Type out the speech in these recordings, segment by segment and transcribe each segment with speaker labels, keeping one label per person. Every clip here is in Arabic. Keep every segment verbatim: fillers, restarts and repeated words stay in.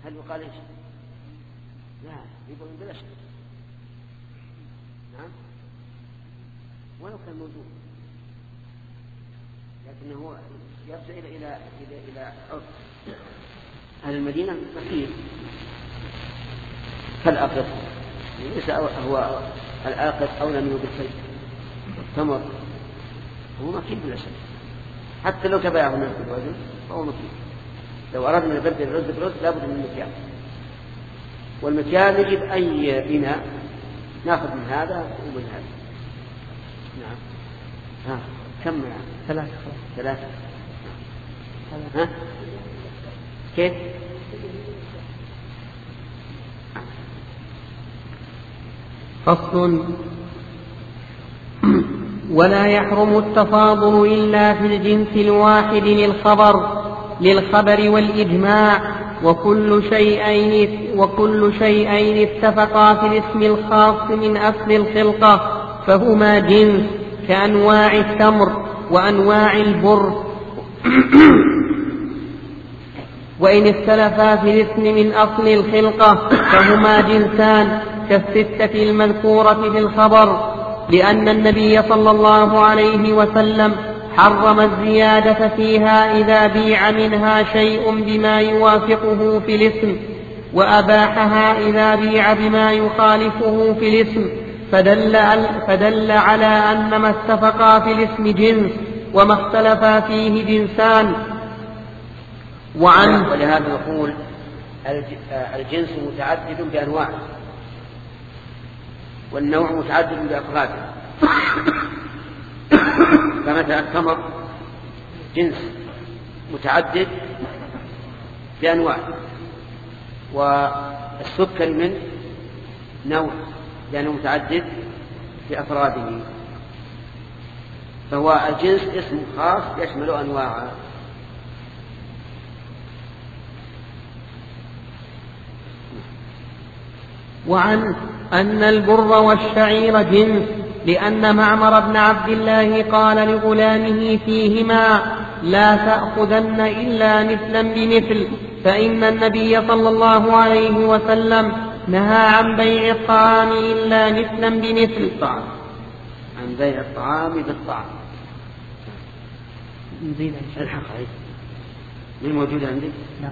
Speaker 1: هل يقال إيش؟ لا، ربوي بلا شك. نعم، ولو كان موجود، لكنه يرجع إلى إلى إلى إلى عرف أهل المدينة مكين كالآقط، ليس هو الآقط أولى منه بالخير. التمر هو مكين بلا شك، حتى لو تبايعه الناس بالوزن فهو مكين. لو أردنا نبدل الرز برز لابد من مكيال، والمكيال يجب أي إناء نأخذ من هذا ومن هذا. نعم. ها كم يعني؟
Speaker 2: ثلاثة.
Speaker 1: ثلاثة. ها كيف؟
Speaker 2: فصل. ولا يحرم التفاضل إلا في الجنس الواحد للخبر للخبر والإجماع، وكل شيئين وكل شيئين اتفقا في الاسم الخاص من أصل الخلقة فهما جنس، كأنواع التمر وأنواع البر. وإن اختلفا في الاسم من أصل الخلقة فهما جنسان كالستة المذكورة في الخبر، لأن النبي صلى الله عليه وسلم حرم الزيادة فيها إذا بيع منها شيء بما يوافقه في الاسم، وأباحها إذا بيع بما يخالفه في الاسم، فدل, فدل على أن ما اتفقا في الاسم جنس وما اختلفا فيه جنسان.
Speaker 1: وعنه ولهذا نقول الجنس متعدد بأنواع، والنوع متعدد بأفراده. فمثلا التمر جنس متعدد بأنواع، والسكر من نوع لأنه متعدد بأفراده، فهو الجنس اسم خاص يشمل أنواعا.
Speaker 2: وعنه أن البر والشعير جنس، لأن معمر بن عبد الله قال لغلامه فيهما لا تأخذن إلا مثلا بمثل، فإن النبي صلى الله عليه وسلم نهى عن بيع الطعام إلا مثلا بمثل.
Speaker 1: عن بيع الطعام بالطعام.
Speaker 2: نزيد
Speaker 1: الحق من موجود عندك؟
Speaker 2: لا.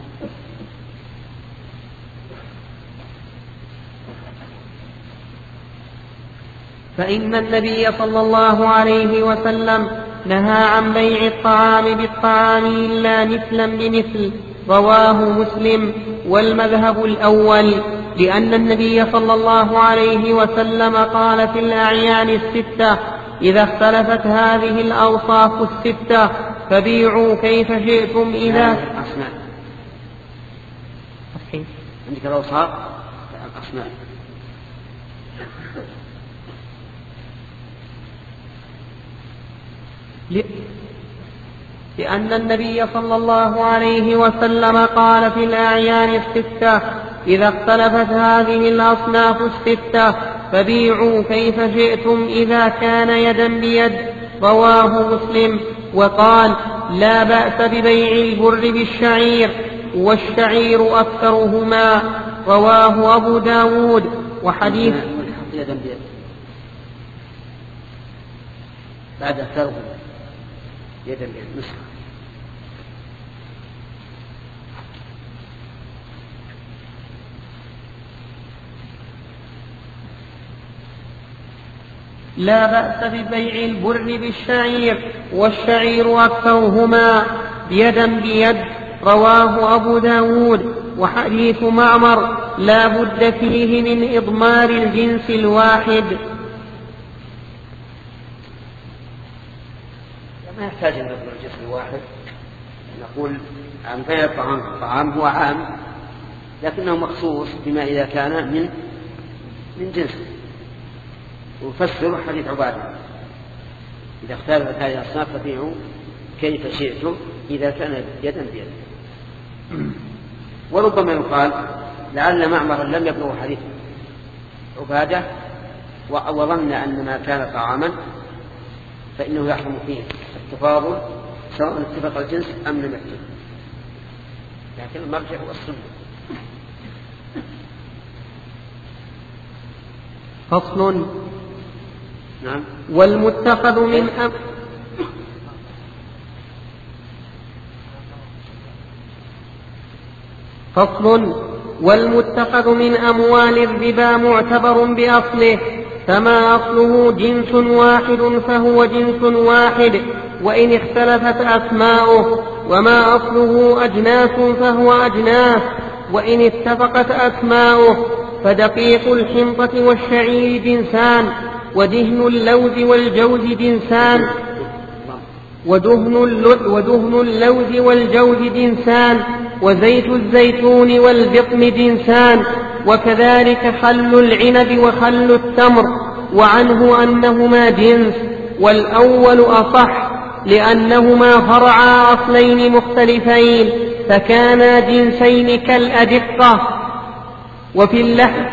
Speaker 2: فإن النبي صلى الله عليه وسلم نهى عن بيع الطعام بالطعام إلا مثلا بمثل، رواه مسلم. والمذهب الأول، لأن النبي صلى الله عليه وسلم قال في الأعيان الستة إذا اختلفت هذه الأوصاف الستة فبيعوا كيف شئتم. إذا
Speaker 1: أصناف عندك الأوصاف أصناف،
Speaker 2: لأن النبي صلى الله عليه وسلم قال في الأعيان الستة إذا اختلفت هذه الأصناف الستة فبيعوا كيف شئتم إذا كان يدا بيد، رواه مسلم. وقال لا بأس ببيع البر بالشعير، والشعير أكثرهما، رواه أبو داود. وحديث
Speaker 1: يدا بيد بعد أكثرهما يدا بيد نسخة.
Speaker 2: لا بأس ببيع البر بالشعير، والشعير أكثرهما يدا بيد، رواه أبو داود. وحديث معمر لا بد فيه من إضمار الجنس الواحد.
Speaker 1: ما يحتاج أن نضمر الجنس الواحد، نقول عن بيع الطعام الطعام هو عام لكنه مخصوص بما إذا كان من من جنس. وفسروا حديث عبادة إذا اختلفت هذه الأصناف فبيعوا كيف شئتم إذا كان يدا بيد. وربما يقال لعل معمر لم يبلغ حديث عبادة وظن أن ما كان طعاما فإنه يحرم فيه التفاضل سواء اتفق الجنس أم لم يتفق، لكن المرجع هو السنة.
Speaker 2: فصل.
Speaker 1: نعم.
Speaker 2: والمتخذ من أم فصل. والمتخذ من أموال الربا معتبر بأصله، فما أصله جنس واحد فهو جنس واحد وإن اختلفت أسماؤه، وما أصله أجناس فهو أجناس وإن اتفقت أسماؤه. فدقيق الحنطة والشعير جنسان، ودهن اللوز والجوز جنسان ودهن, ودهن اللوز والجوز جنسان وزيت الزيتون والبطن جنسان، وكذلك خل العنب وخل التمر، وعنه أنهما جنس، والأول أصح لأنهما فرعا أصلين مختلفين فكانا جنسين كالأدقة. وفي اللحم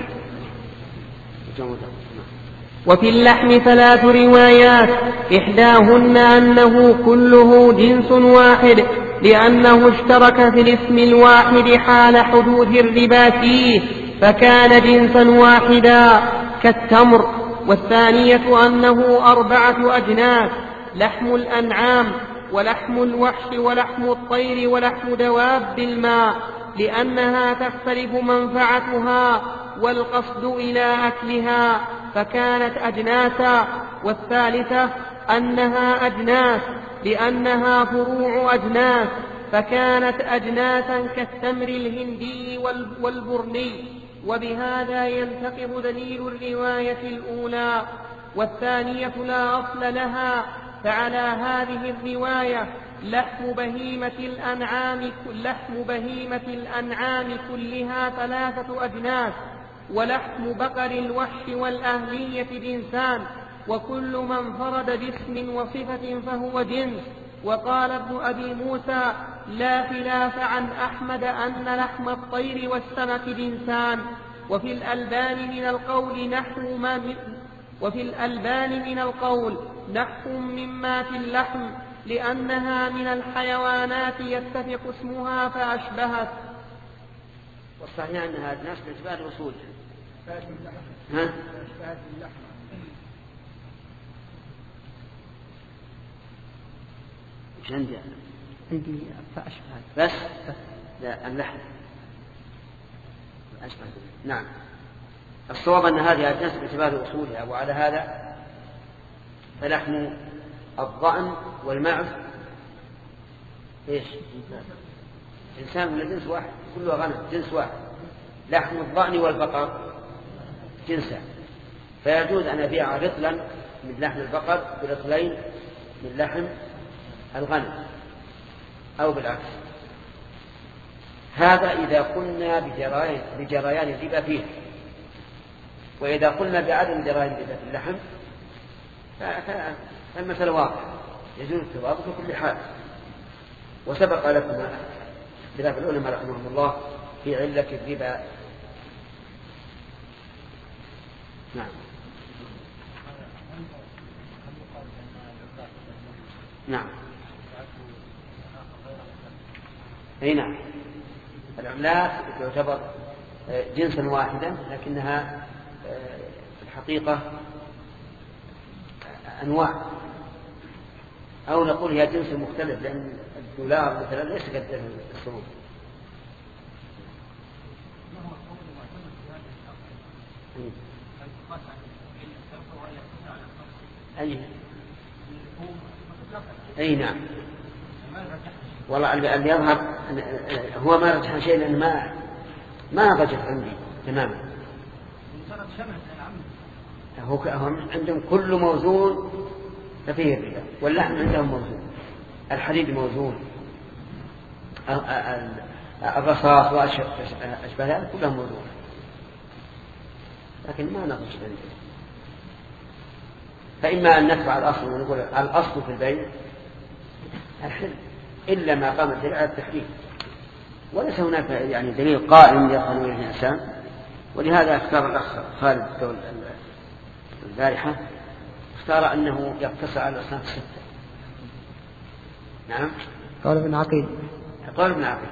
Speaker 2: وفي اللحم ثلاث روايات، إحداهن أنه كله جنس واحد لأنه اشترك في الاسم الواحد حال حدوث الربا فيه فكان جنسا واحدا كالتمر. والثانية أنه أربعة أجناس، لحم الأنعام ولحم الوحش ولحم الطير ولحم دواب الماء، لأنها تختلف منفعتها والقصد إلى أكلها فكانت أجناسا. والثالثة أنها أجناس لأنها فروع أجناس فكانت أجناسا كالتمر الهندي والبرني. وبهذا ينتقض دليل الرواية الأولى. والثانية لا أصل لها، فعلى هذه الرواية لحم بهيمة الأنعام لحم بهيمة الأنعام كلها ثلاثة أجناس، ولحم بقر الوحش والأهلية جنسان، وكل من فرد باسم وصفة فهو جنس. وقال ابن أبي موسى: لا خلاف عن أحمد أن لحم الطير والسمك جنسان. وفي الألبان من القول نحو ما من وفي الألبان من القول نحو مما في اللحم، لأنها من الحيوانات يتفق اسمها فأشبهت.
Speaker 1: والصحيح أنها أجناس باعتبار الأصول. ها؟ وش عندي أنا؟
Speaker 2: عندي فأشبهت
Speaker 1: بس؟ لا، اللحم أشبهت. نعم، الصواب أن هذه أجناس باعتبار أصولها، وعلى هذا فلحم الضأن والمعز إيش؟ إنسان من جنس واحد، كله غنم جنس واحد. لحم الضأن والبقر جنسا، فيجوز أن أبيع رطلا من لحم البقر برطلين من لحم الغنم أو بالعكس. هذا إذا قلنا بجريان, بجريان الربا فيه. وإذا قلنا بعدم جريان الربا في اللحم فالمثل واضح، يجوز التوابط في كل حال. وسبق لكم خلاف العلماء رحمهم الله في علة الربا. نعم نعم أي نعم، العملات تعتبر جنسا واحدا لكنها في الحقيقة أنواع، أو نقول هي جنس مختلف، لأن الدولار مثلا ليس كالسرور. أي أي نعم، والله اللي يظهر هو ما رجح شيء، لأن ما ما رجح عندي تماما. هو عندهم كل موزون ففيه الربا، واللحم عندهم موزون، الحديد موزون، الرصاص وأشبه ذلك كلهم موزون، لكن ما نقص عنده. فإما أن نتبع الأصل ونقول الأصل في البيع الحل، إلا ما قام الدليل على التحريم، وليس هناك يعني دليل قائم يقام به الإنسان. ولهذا اختار الأخ خالد البارحة، اختار أنه يقتصر على الأصناف الستة. نعم،
Speaker 2: قال ابن عقيل
Speaker 1: قال ابن عقيل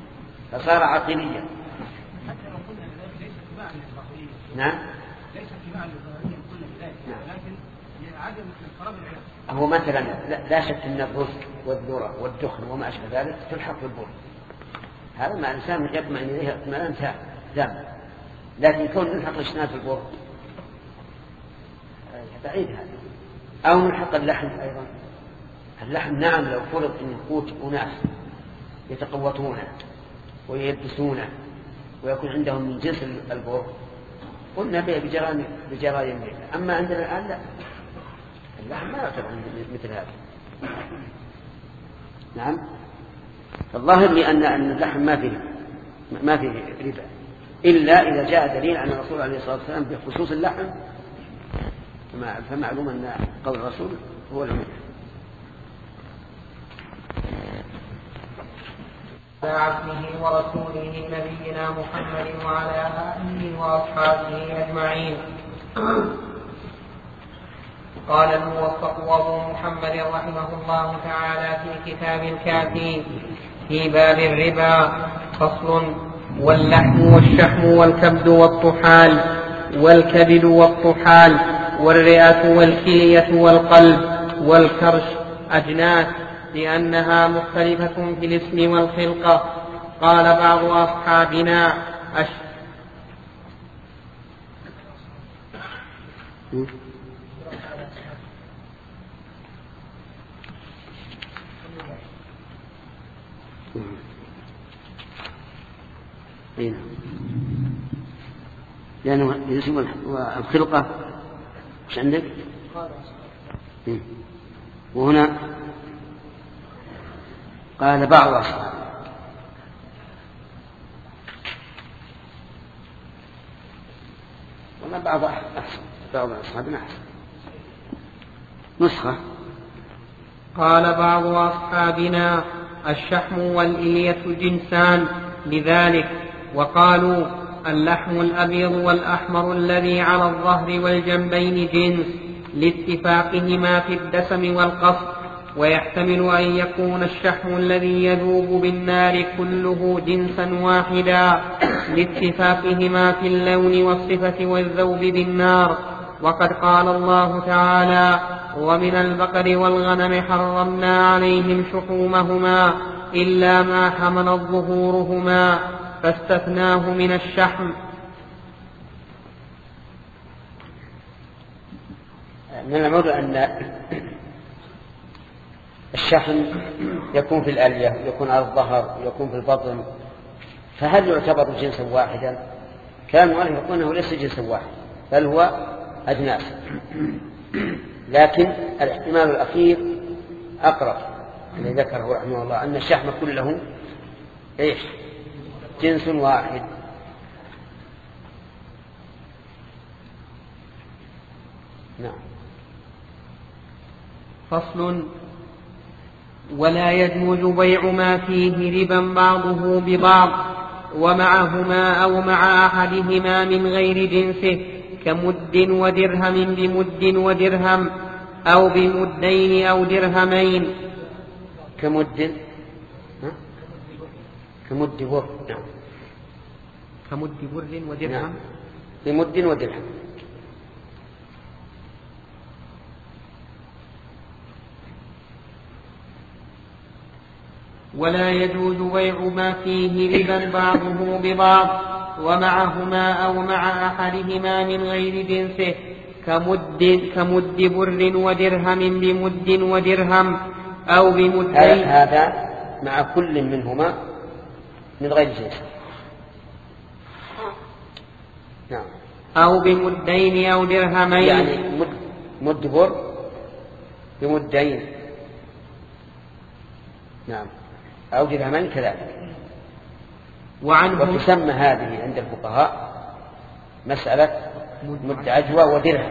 Speaker 1: فصار عقيليا. نعم، هو مثلا لا شك أن الرز والذرة والدخن وما أشبه ذلك تلحق بالبر، هذا مع الإنسان يطمئن إليه اطمئنان تام، لكن كون نلحق الاجتناب بالبر بعيد هذا. أو نلحق اللحم أيضا، اللحم نعم لو فرض أن قوت أناس يتقوتونه ويلبسونه ويكون عندهم من جنس البر قلنا به بجراء يمين، أما عندنا الآن لا، اللحم ما يعتبر مثل هذا. نعم، فالظاهر لي أن اللحم ما فيه ما فيه ربا إلا إذا جاء دليل عن الرسول عليه الصلاة والسلام بخصوص اللحم، فمعلوم أن قول الرسول هو العموم.
Speaker 2: على عبده ورسوله نبينا محمد وعلى آله وأصحابه أجمعين. قال الموفق أبو محمد رحمه الله تعالى في كتاب الكافي في باب الربا فصل: واللحم والشحم والكبد والطحال والكبد والطحال والرئة والكلية والقلب والكرش أجناس لأنها مختلفة في الاسم والخلقة. قال بعض أصحابنا أش...
Speaker 1: لأنه الاسم والخلقة مش عندك؟ وهنا قال بعض أصحاب ولا بعض أحسن، بعض أصحابنا أحسن نسخة.
Speaker 2: قال بعض أصحابنا الشحم والإلية جنسان لذلك، وقالوا اللحم الأبيض والأحمر الذي على الظهر والجنبين جنس لاتفاقهما في الدسم والقصد، ويحتمل أن يكون الشحم الذي يذوب بالنار كله جنسا واحدا لاتفاقهما في اللون والصفة والذوب بالنار. وقد قال الله تعالى: ومن البقر والغنم حرمنا عليهم شحومهما إلا ما حملت ظهورهما، فاستثناه من الشحم.
Speaker 1: من المعلوم أن الشحم يكون في الألية، يكون على الظهر، يكون في البطن، فهل يعتبر جنسا واحدا؟ كان المؤلف يقول أنه ليس جنسا واحدا بل هو أجناس، لكن الاحتمال الأخير أقرب الذي ذكره رحمه الله أن الشحم كله إيش؟ جنس واحد. نعم.
Speaker 2: فصل: ولا يجوز بيع ما فيه ربا بعضه ببعض ومعهما أو مع أحدهما من غير جنسه كمد ودرهم بمد ودرهم أو بمدين أو درهمين.
Speaker 1: كمد كمد بر نعم
Speaker 2: كمد بر ودرهم
Speaker 1: نعم. بمد ودرهم.
Speaker 2: ولا يجوز بيع ما فيه ربا بعضه ببعض ومعهما أو مع أحدهما من غير جنسه كمد, كمد بر ودرهم بمد ودرهم أو بمدين.
Speaker 1: هذا مع كل منهما من غير جنسه. نعم.
Speaker 2: أو بمدين أو درهمين،
Speaker 1: يعني مد, مد بر بمدين نعم أو درهمين كذلك. وتسمى هذه عند الفقهاء مسألة مد عجوة ودرهم،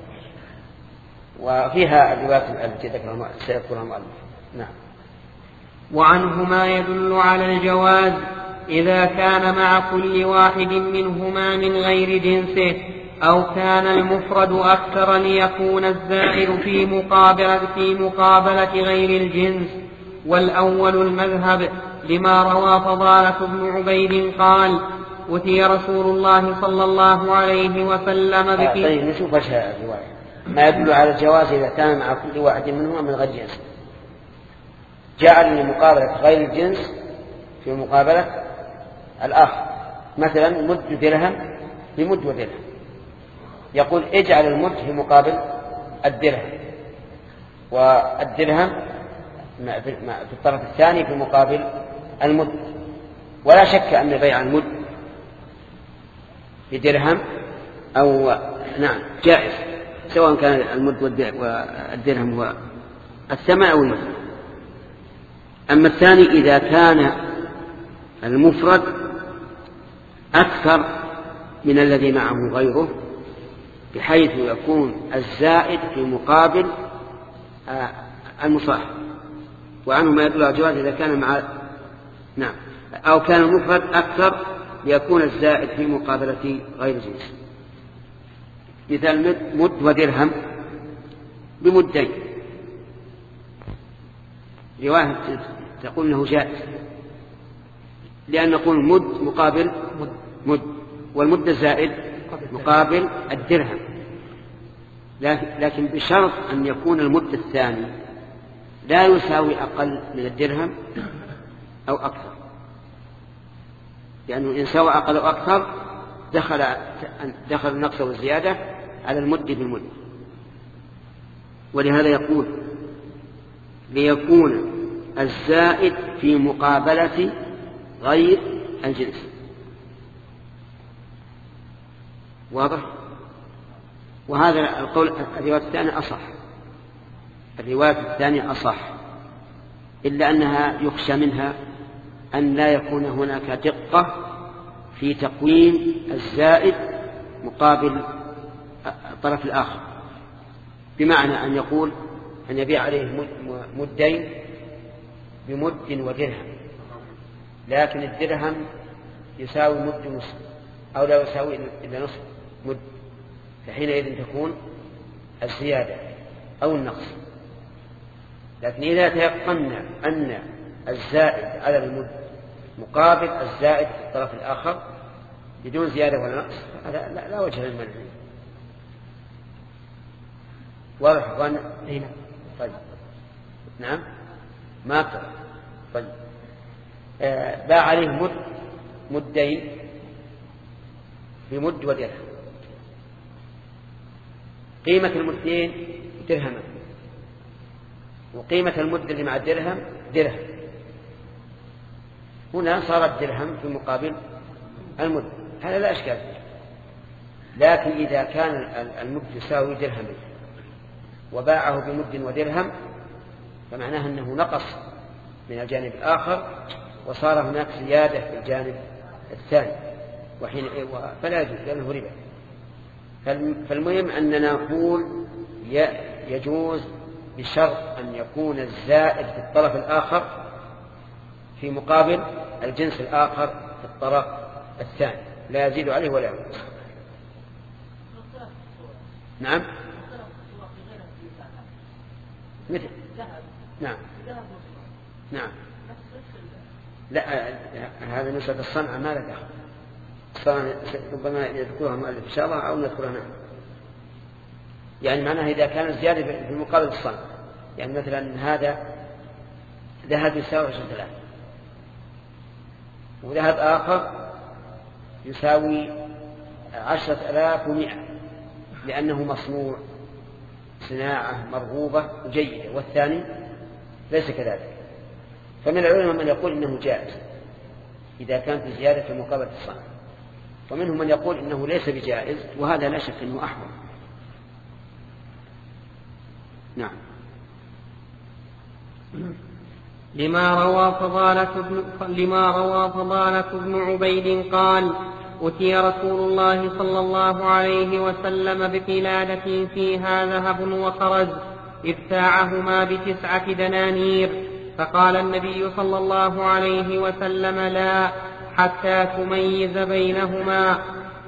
Speaker 1: وفيها الروايات التي ذكرها سيذكرها المؤلف. نعم.
Speaker 2: وعنهما يدل على الجواز إذا كان مع كل واحد منهما من غير جنسه أو كان المفرد أكثر ليكون الزائر في مقابلة, في مقابلة غير الجنس. والأول المذهب لما روى فضالة بن عبيد قال: أتي رسول الله صلى الله عليه وسلم بك.
Speaker 1: طيب نشوف ايش الرواية ما يدل على الجواز إذا كان مع كل واحد منهما من غير جنس. جعل لمقابلة غير الجنس في مقابلة الآخر، مثلا مد درهم بمد ودرهم، يقول اجعل المد في مقابل الدرهم، والدرهم في الطرف الثاني في مقابل المد. ولا شك أن بيع المد بدرهم أو نعم جائز، سواء كان المد والدرهم هو الثمن أو المثل. أما الثاني إذا كان المفرد أكثر من الذي معه غيره، بحيث يكون الزائد في مقابل المصاحب، وعنه ما يدل على الجواز إذا كان مع نعم أو كان المفرد أكثر ليكون الزائد في مقابلة غير جنس. مثال مد ودرهم بمدين، رواية تقول انه جائز، لأن نقول مد مقابل مد، والمد الزائد مقابل الدرهم، لكن بشرط أن يكون المد الثاني لا يساوي أقل من الدرهم أو أكثر، لأنه إن سوى أقل أو أكثر دخل دخل النقص والزيادة على المد بالمد. ولهذا يقول ليكون الزائد في مقابلة غير الجنس. واضح؟ وهذا القول الرواية الثانية أصح، الرواية الثانية أصح، إلا أنها يخشى منها أن لا يكون هناك دقة في تقويم الزائد مقابل الطرف الآخر، بمعنى أن يقول أن يبيع عليه مدين بمد ودرهم، لكن الدرهم يساوي مد نصف أو لا يساوي إلا نصف مد، فحينئذ تكون الزيادة أو النقص. لكن إذا تيقنا أن الزائد على المد مقابل الزائد في الطرف الآخر بدون زيادة ولا نقص، هذا لا, لا وجه للمنع. واضح أخوانا؟ طيب نعم ما أكثر. طيب آه باع عليه مد مدين بمد ودرهم، قيمة المدين درهما، وقيمة المد اللي مع الدرهم درهم. هنا صار الدرهم في مقابل المد، هذا لا أشكال فيه. لكن إذا كان المد يساوي درهما وباعه بمد ودرهم فمعناه أنه نقص من الجانب الآخر وصار هناك زيادة في الجانب الثاني، وحين فلا يجوز لأنه ربا. فالمهم أننا نقول يجوز بشرط أن يكون الزائد في الطرف الآخر في مقابل الجنس الآخر في الطرف الثاني، لا يزيد عليه ولا ينقص. نعم مثل نعم نعم لا هذا نسبة الصنعة ما له دخل، ربما يذكرها المؤلف إن شاء الله أو نذكرها نعم. يعني معناها إذا كان الزيادة في مقابل الصنعة، يعني مثلا هذا ذهب يساوي عشرة آلاف وذهب آخر يساوي عشرة آلاف ومئة، لأنه مصنوع صناعة مرغوبة وجيدة، والثاني ليس كذلك. فمن العلماء من يقول إنه جائز إذا كانت الزيادة في مقابلة الصنعة، ومنهم من يقول إنه ليس بجائز، وهذا لا شك أنه أحوط. نعم.
Speaker 2: لما روى فضالة بن لما روى فضالة بن عبيد قال: أتي رسول الله صلى الله عليه وسلم بقلادة فيها ذهب وخرز ابتاعهما بتسعة دنانير، فقال النبي صلى الله عليه وسلم: لا، حتى تميز بينهما.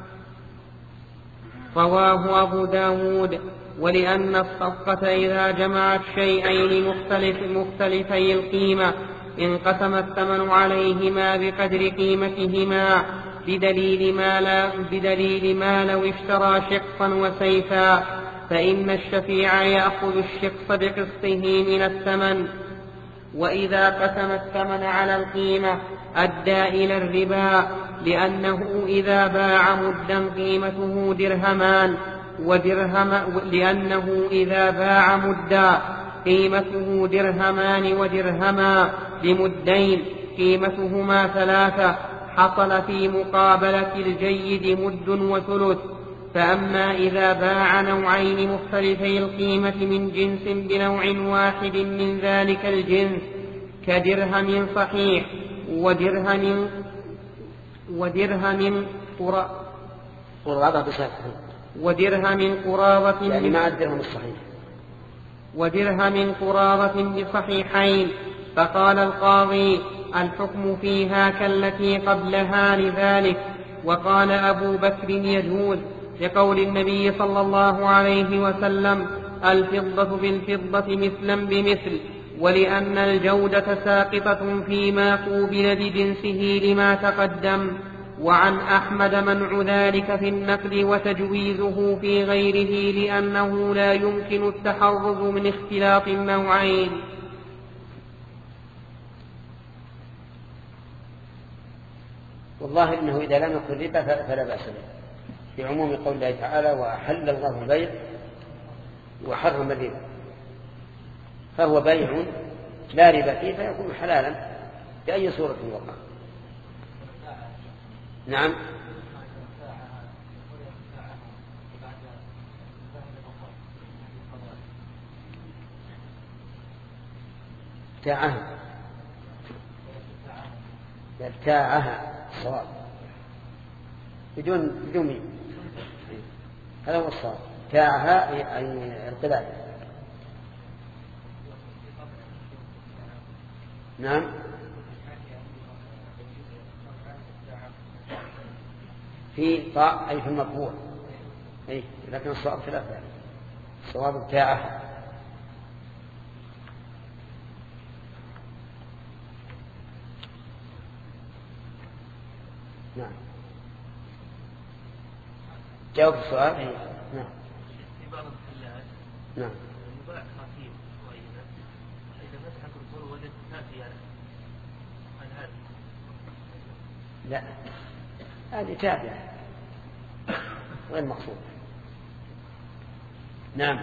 Speaker 2: رواه أبو داود. ولأن الصفقة إذا جمعت شيئين مختلف مختلفي القيمة انقسم الثمن عليهما بقدر قيمتهما، بدليل ما, لا بدليل ما لو اشترى شقا وسيفا، فإن الشفيع يأخذ الشقص بقسطه من الثمن. وإذا قسم الثمن على القيمة أدى إلى الربا، لأنه إذا باع مدا قيمته درهمان ودرهم لأنه إذا باع مدا قيمته درهمان ودرهما بمدين قيمتهما ثلاثة، حصل في مقابلة الجيد مد وثلث. فأما إذا باع نوعين مختلفي القيمة من جنس بنوع واحد من ذلك الجنس كدرهم صحيح ودرهم ودرهم
Speaker 1: قرابة بصحيح
Speaker 2: ودرهم قرابة
Speaker 1: يعني مع الدرهم الصحيح
Speaker 2: ودرهم قرابة بصحيحين، فقال القاضي الحكم فيها كالتي قبلها لذلك. وقال أبو بكر يجوز لقول النبي صلى الله عليه وسلم الفضة بالفضة مثلا بمثل، ولأن الجودة ساقطة فيما قوبل بجنسه لما تقدم. وعن أحمد منع ذلك في النقل وتجويزه في غيره، لأنه لا يمكن التحرز من اختلاط النوعين.
Speaker 1: والله إنه إذا لم يكن ربا فلا بأس به، في عموم قول الله تعالى وأحل الله البيع وحرم الربا، فهو بيع لا ربا فيه فيكون حلالا بأي صورة وقع. نعم. ابتاعها ابتاعها الصواب بدون بدون مين، هذا هو الصواب. ابتاعها يعني القلال. نعم. في طاء أي في المطبوع، أي لكن الصواب ثلاثة، الصواب بتاعه. نعم. جاوب السؤال. أي. نعم.
Speaker 3: في بعض المحلات
Speaker 1: نعم
Speaker 3: يباع خاتيم معينة، إذا فتح الكرسور وجد كافية عن هذا.
Speaker 1: لا، هذه تابعة غير مقصود. نعم.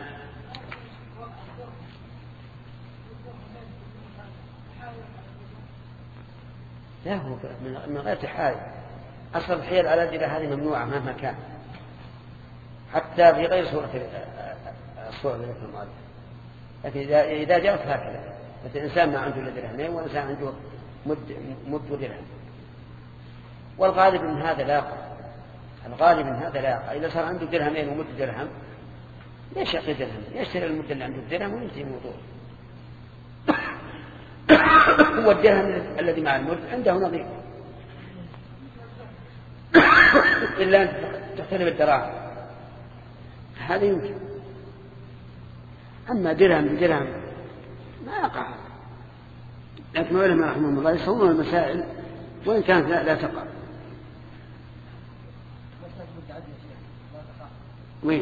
Speaker 1: لا، هو من غير تحايل. أصل الحيل على الجبال هذه ممنوعة مهما كان، حتى في غير صورة الصورة التي في المؤلف. لكن إذا جاءت هكذا، مثل الإنسان ما عنده إلا درهمين والإنسان عنده مد مد درهم، والغالب من هذا لا يقع. الغالب من هذا لا يقع. إذا صار عنده درهمين ومد درهم ليش يعطي درهم؟ يشتري المد اللي عنده الدرهم وينتهي الموضوع. هو الدرهم الذي مع المد عنده نظير، إلا أن تختلف الدراهم، هذا يمكن. أما درهم بدرهم ما يقع. لكن العلماء رحمهم الله يصورون المسائل وإن كانت لا, لا تقع. وين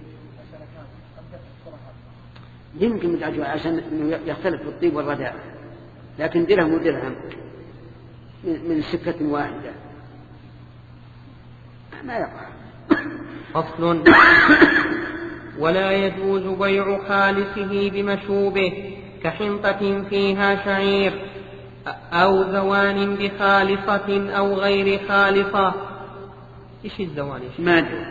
Speaker 1: يمكن متعجب عشان يختلف في الطيب والرداء، لكن درهم ودرهم من سكة واحدة ما يقع.
Speaker 2: فصل. ولا يجوز بيع خالصه بمشوبه كحنطة فيها شعير أو زوان بخالصة أو غير خالصة. إيش الزوان؟
Speaker 1: ما أدري.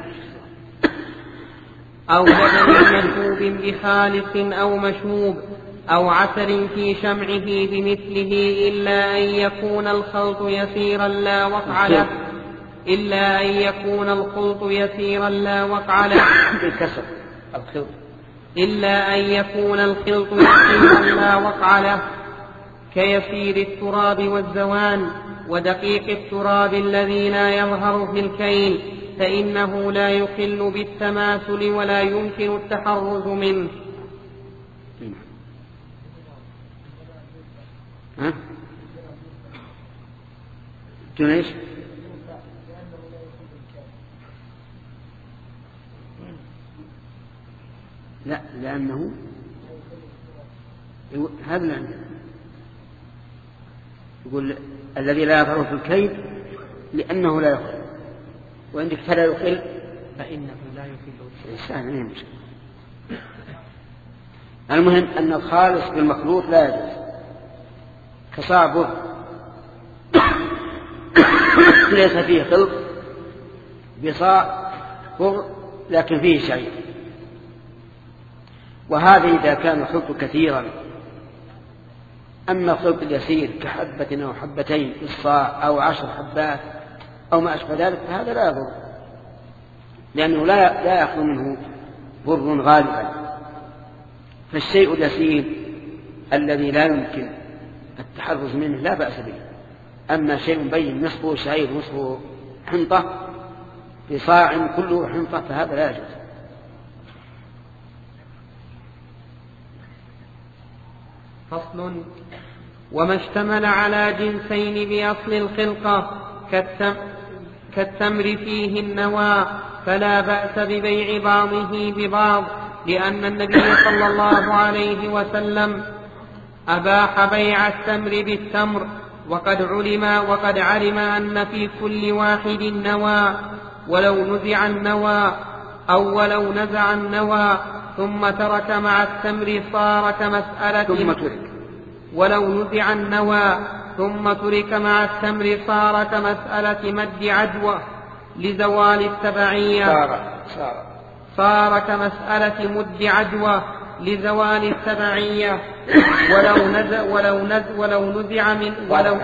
Speaker 2: أو لبن مشوب بخالص أو مشوب أو عسل في شمعه بمثله، إلا أن يكون الخلط يسيرا لا وقع له إلا أن يكون الخلط يسيرا لا وقع له إلا أن يكون الخلط يسيرا لا وقع له كيسير التراب والزوان ودقيق التراب الذي لا يظهر في الكيل، فإنه لا يخل بالتماثل ولا يمكن التحرز منه.
Speaker 1: ها؟ جنيش لا، لأنه هذا اللي عندنا يقول الذي لا يظهر في الكيد لأنه لا يخل، وعندك فلا يخل
Speaker 2: فإنه لا يخل.
Speaker 1: سهل. المهم أن الخالص بالمخلوط لا يجوز، كصاع بر ليس فيه خلط بصاع بر لكن فيه شعير. وهذا إذا كان الخلط كثيرا. أما الخلط اليسير كحبة أو حبتين في الصاع أو عشر حبات أو ما أشبه ذلك فهذا لا يضر، لأنه لا لا يأخذ منه بر غالبا. فالشيء اليسير الذي لا يمكن التحرز منه لا بأس به. أما شيء بين نصفه شعير نصفه حنطة في صاع كله حنطة فهذا لا يجوز.
Speaker 2: فصل. وما اشتمل على جنسين بأصل الخلقة كالتمر فيه النوى فلا بأس ببيع بعضه ببعض، لأن النبي صلى الله عليه وسلم أباح بيع التمر بالتمر، وقد علم وقد علم أن في كل واحد نوى، ولو نزع النوى أو ولو نزع النوى ثم ترك مع التمر صار كمسألة
Speaker 1: ثم ترك
Speaker 2: ولو نزع النوى ثم ترك مع التمر صار كمسألة مد عدوى لزوال التبعية
Speaker 1: صار, صار.
Speaker 2: صار كمسألة مد عدوى لزوال التبعية. ولو نزع ولو نزع ولو نزع من ولو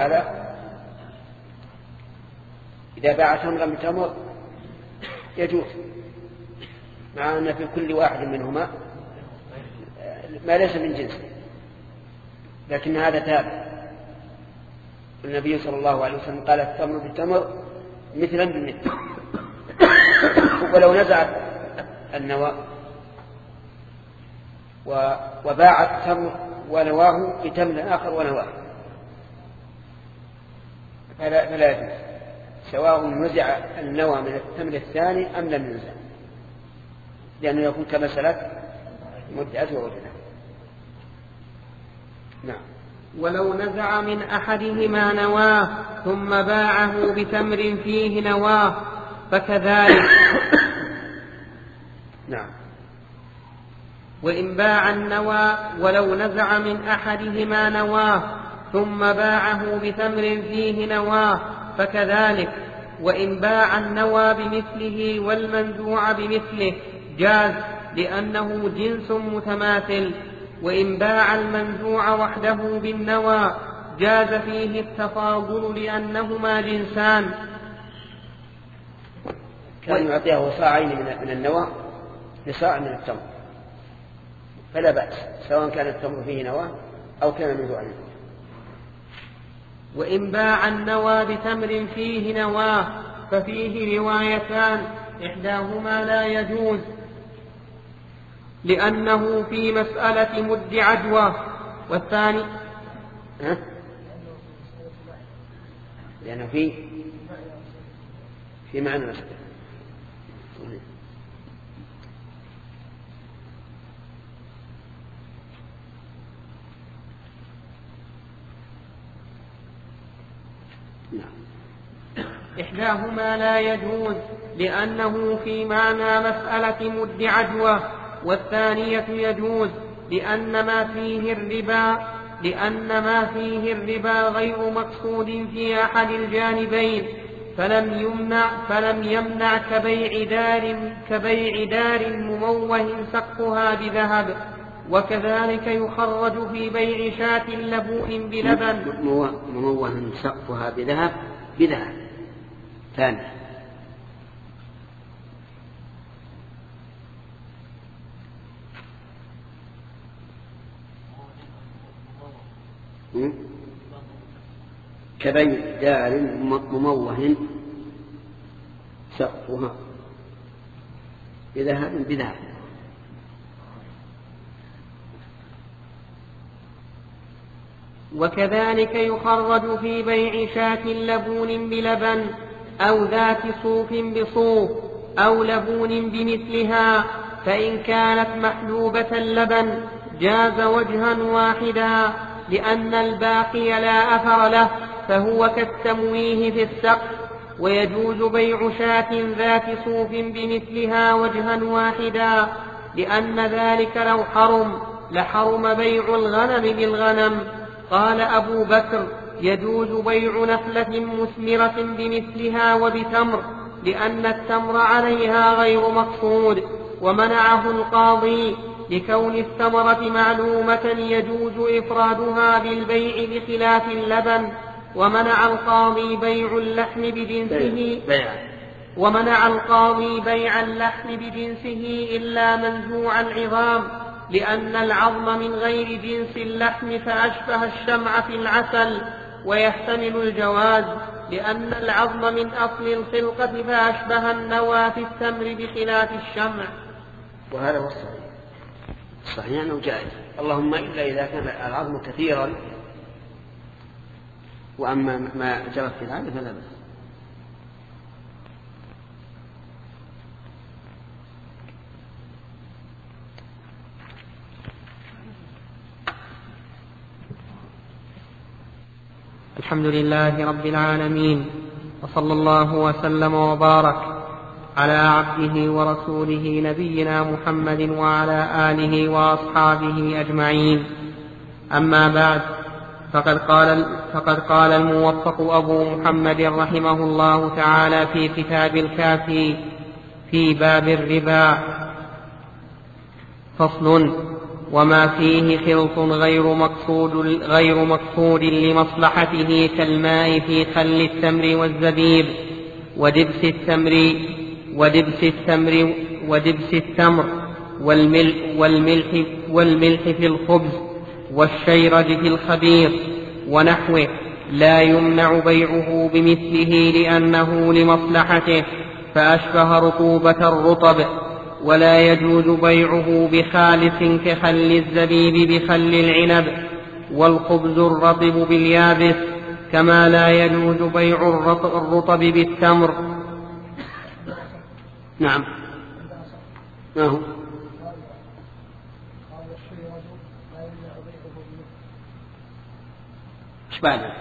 Speaker 1: إذا باع تمرا بتمر يجوز، مع أن في كل واحد منهما ما ليس من جنسه، لكن هذا تابع. النبي صلى الله عليه وسلم قال التمر بالتمر مثلا بالمثل. ولو نزع النوى وباع التمر ونواه بتمر آخر ونواه فلا, فلا يجوز، سواء نزع النوى من التمر الثاني أم لم ينزع، لأنه يكون كمسألة مدة ووجنة. نعم.
Speaker 2: ولو نزع من أحدهما نواه ثم باعه بتمر فيه نواه فكذلك.
Speaker 1: نعم.
Speaker 2: وإن باع النوى ولو نزع من أحدهما نواه ثم باعه بتمر فيه نواه فكذلك. وإن باع النوى بمثله والمنزوع بمثله جاز، لأنه جنس متماثل. وإن باع المنزوع وحده بالنوى جاز فيه التفاضل لأنهما جنسان.
Speaker 1: كان يعطيه صاعين من النوى لصاع من التمر فلا بأس، سواء كان التمر فيه نوى أو كان منزوعا.
Speaker 2: وإن باع النوى بتمر فيه نواه ففيه روايتان، إحداهما لا يجوز لأنه في مسألة مد عدوى، والثاني
Speaker 1: ها؟ لأنه في في معنى مسألة.
Speaker 2: إحداهما لا يجوز لأنه في معنى مسألة مد عدوى، والثانية يجوز لأن ما فيه الربا لأن ما فيه الربا غير مقصود في أحد الجانبين، فلم يمنع فلم يمنع كبيع دار كبيع دار مموه سقفها بذهب. وكذلك يخرج في بيع شاة لبون بلبن
Speaker 1: مموه سقفها بذهب بذهب ثاني. كبيع دار مموه سقفها بذهب بذهب.
Speaker 2: وكذلك يخرج في بيع شاة لبون بلبن أو ذات صوف بصوف أو لبون بمثلها فإن كانت محلوبة اللبن جاز وجها واحدا، لأن الباقي لا أثر له فهو كالتمويه في السقف. ويجوز بيع شاة ذات صوف بمثلها وجها واحدا، لأن ذلك لو حرم لحرم بيع الغنم بالغنم. قال أبو بكر: يجوز بيع نخلة مثمرة بمثلها وبتمر، لأن التمر عليها غير مقصود. ومنعه القاضي لكون الثمرة معلومة يجوز إفرادها بالبيع بخلاف اللبن. ومنع القاضي بيع اللحم بجنسه ومنع القاضي بيع اللحم بجنسه إلا منزوع العظام، لأن العظم من غير جنس اللحم فأشبه الشمع في العسل. ويحتمل الجواز، لأن العظم من أصل الخلقة فأشبه النوى في التمر بخلاف الشمع.
Speaker 1: وهذا هو الصحيح، الصحيح أنه جائز، اللهم إلا إذا كان العظم كثيرا، وأما ما جرت في العادة فلا بأس.
Speaker 2: الحمد لله رب العالمين، وصلى الله وسلم وبارك على عبده ورسوله نبينا محمد وعلى آله وأصحابه أجمعين. أما بعد، فقد قال, فقد قال الموفق أبو محمد رحمه الله تعالى في كتاب الكافي في باب الربا: فصل: وما فيه خلط غير مقصود, غير مقصود لمصلحته كالماء في خل التمر والزبيب ودبس التمر ودبس التمر ودبس التمر والملح, والملح, والملح في الخبز والشيرج في الخبير ونحوه، لا يمنع بيعه بمثله لأنه لمصلحته فأشبه رطوبة الرطب. ولا يجوز بيعه بخالص كخل الزبيب بخل العنب، والخبز الرطب باليابس، كما لا يجوز بيع الرطب بالتمر.
Speaker 1: نعم. ما هو؟ ايش بعده؟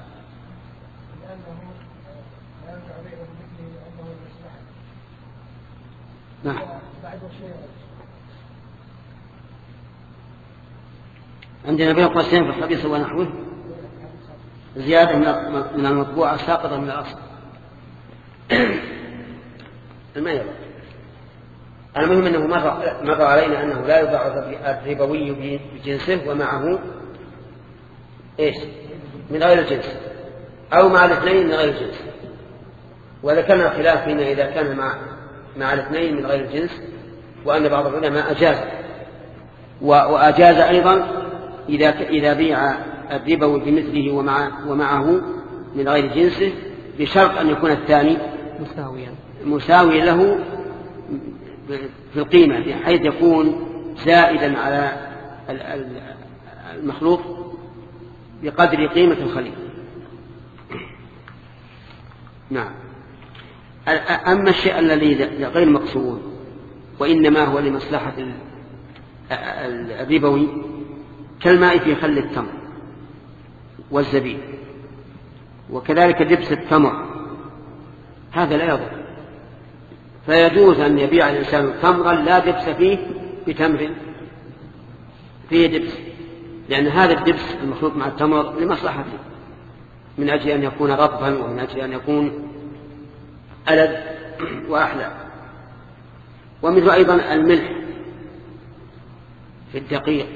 Speaker 1: نعم. عندنا بين قوسين في الخبيث ونحوه زيادة من المطبوعة ساقطة من الأصل. ما يبقى. المهم أنه مر علينا أنه لا يباع الربوي بجنسه ومعه إيش؟ من غير الجنس، أو مع الاثنين من غير الجنس. وذكرنا الخلاف فينا إذا كان مع مع الاثنين من غير الجنس، وأن بعض العلماء أجاز، وأجاز أيضا إذا إذا بيع الربوي بمثله ومع ومعه من غير جنسه، بشرط أن يكون الثاني
Speaker 2: مساويا
Speaker 1: مساوي له في القيمة، بحيث يكون زائدا على المخلوط بقدر قيمة الخليط. نعم. أما الشيء الذي غير مقصود وإنما هو لمصلحة الربوي كالماء في خل التمر والزبيب، وكذلك دبس التمر، هذا لا يضر، فيجوز أن يبيع الإنسان تمرا لا دبس فيه بتمر فيه دبس، لأن هذا الدبس المخلوط مع التمر لمصلحته، من أجل أن يكون رطبا ومن أجل أن يكون ألذ وأحلى. ومثل أيضا الملح في الدقيق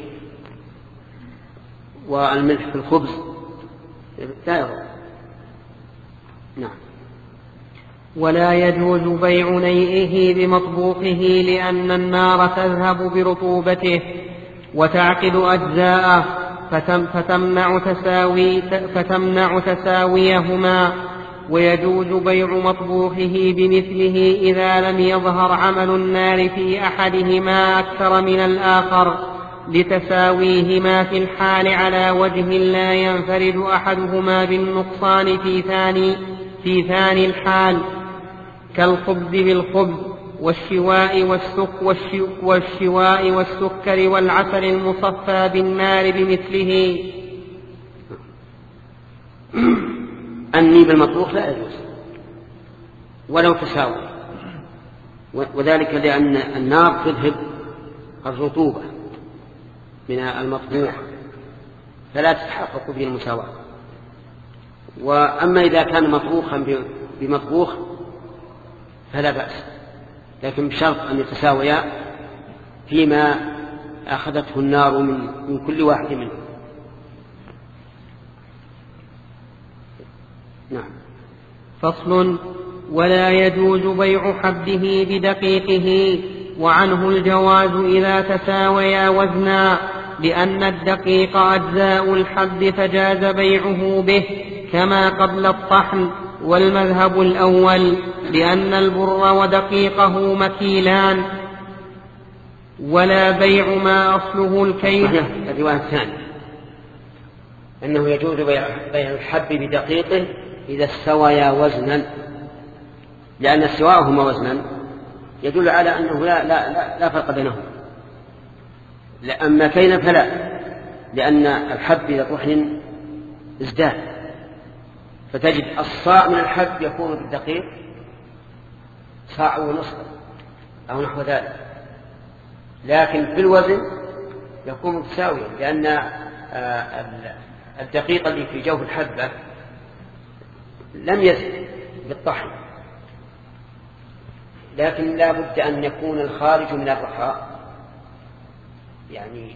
Speaker 1: والملح في الخبز لا يضر. نعم.
Speaker 2: ولا يجوز بيع نيئه بمطبوخه، لأن النار تذهب برطوبته وتعقد أجزاءه فتم فتمنع, تساوي فتمنع تساويهما. ويجوز بيع مطبوخه بمثله إذا لم يظهر عمل النار في أحدهما أكثر من الآخر، لتساويهما في الحال على وجه لا ينفرد أحدهما بالنقصان في ثاني, في ثاني الحال، كالخبز بالخبز والشواء والسك والشواء والسكر والعسل المصفى بالنار بمثله.
Speaker 1: النيب المطبوخ لا يجوز ولو تساوي، وذلك لأن النار تذهب الرطوبة من المطبوخ فلا تتحقق به المساواة. وأما إذا كان مطبوخا بمطبوخ فلا بأس، لكن بشرط أن يتساويا فيما أخذته النار من, من كل واحد منه. نعم.
Speaker 2: فصل. ولا يجوز بيع حبه بدقيقه، وعنه الجواز إذا تساويا وزنا، لأن الدقيق أجزاء الحب فجاز بيعه به كما قبل الطحن، والمذهب الأول لأن البر ودقيقه مكيلان. ولا بيع ما أصله الكيل.
Speaker 1: الرواية الثانية أنه يجوز بيع الحب بدقيقه إذا استويا وزنا، لأن استواءهما وزنا يدل على أنه لا, لا, لا, لا فرق بينهم. أما كينا فلا، لأن الحب إذا طحن ازداد، فتجد الصاع من الحب يكون بالدقيق صاع ونصف أو نحو ذلك، لكن في الوزن يكون متساويا، لأن الدقيق اللي في جوف الحبة لم يزد بالطحن، لكن لا بد أن يكون الخارج من الرخاء، يعني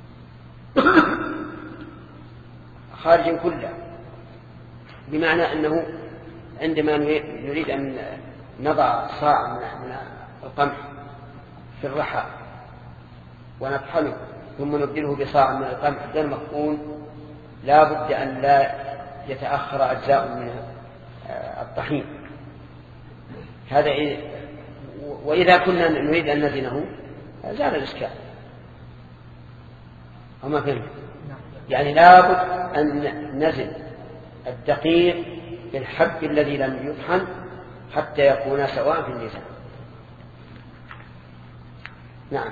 Speaker 1: خارج كله، بمعنى أنه عندما نريد أن نضع صاع من القمح في الرحى ونطحنه ثم نبدله بصاع من القمح غير مطحون، لا بد أن لا يتأخر أجزاء من الطحين. هذا إيه؟ وإذا كنا نريد أن نزنه زال الإشكال. أما فهمت؟ يعني لا بد أن نزن الدقيق بالحب الذي لم يطحن حتى يكون سواء في الميزان. نعم.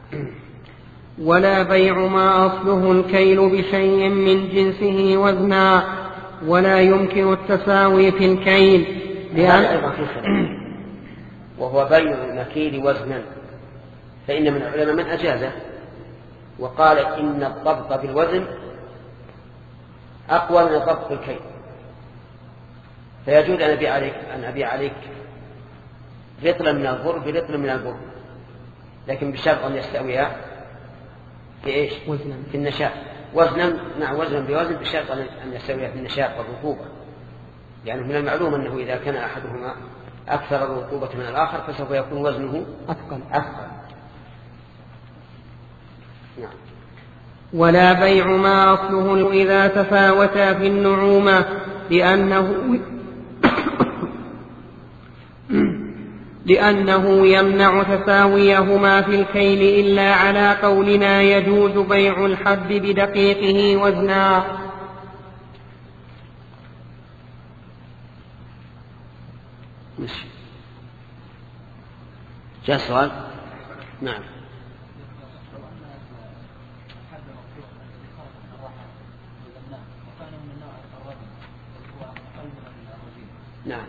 Speaker 2: ولا بيع ما أصله الكيل بشيء من جنسه وزنا، ولا يمكن التساوي في الكيل،
Speaker 1: لأن وهو بيع المكيل وزنا، فإن من العلماء من أجازه وقال إن الضبط بالوزن أقوى من الضبط بالكيل، فيجوز أن أبيع عليك أن أبيع عليك رطلا من البر برطل من البر، لكن بشرط أن يستويا في إيش؟
Speaker 2: وزنا.
Speaker 1: في النشاء. وزنا مع وزنا بوزن بشرط أن يستويا في النشاء والرطوبة، يعني من المعلوم أنه إذا كان أحدهما أكثر الرطوبة من الآخر فسوف يكون وزنه
Speaker 2: أثقل.
Speaker 1: أثقل. نعم.
Speaker 2: ولا بيع ما أصله إذا تفاوتا في النعومة، لأنه لأنه يمنع تساويهما في الكيل، إلا على قولنا يجوز بيع الحب بدقيقه وزنا.
Speaker 1: ماشي. جاء سؤال؟ نعم. نعم.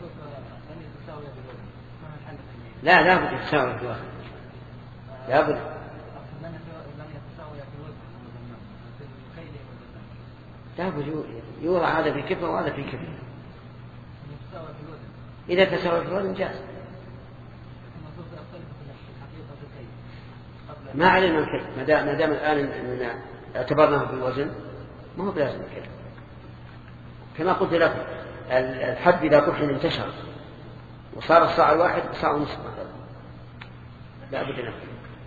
Speaker 1: لا لا بد يتساوي في الوزن، لا بد. لا بد يوضع هذا في كفة وهذا في كفة، إذا تساوي في الوزن جاز. ما علينا الكيل، ما دام الآن اعتبرناه بالوزن ما هو بلازم الكيل. كما قلت لكم الحب إذا طحن انتشر وصار الصاع الواحد صاع ونصف مثلا، لا بد نفسه.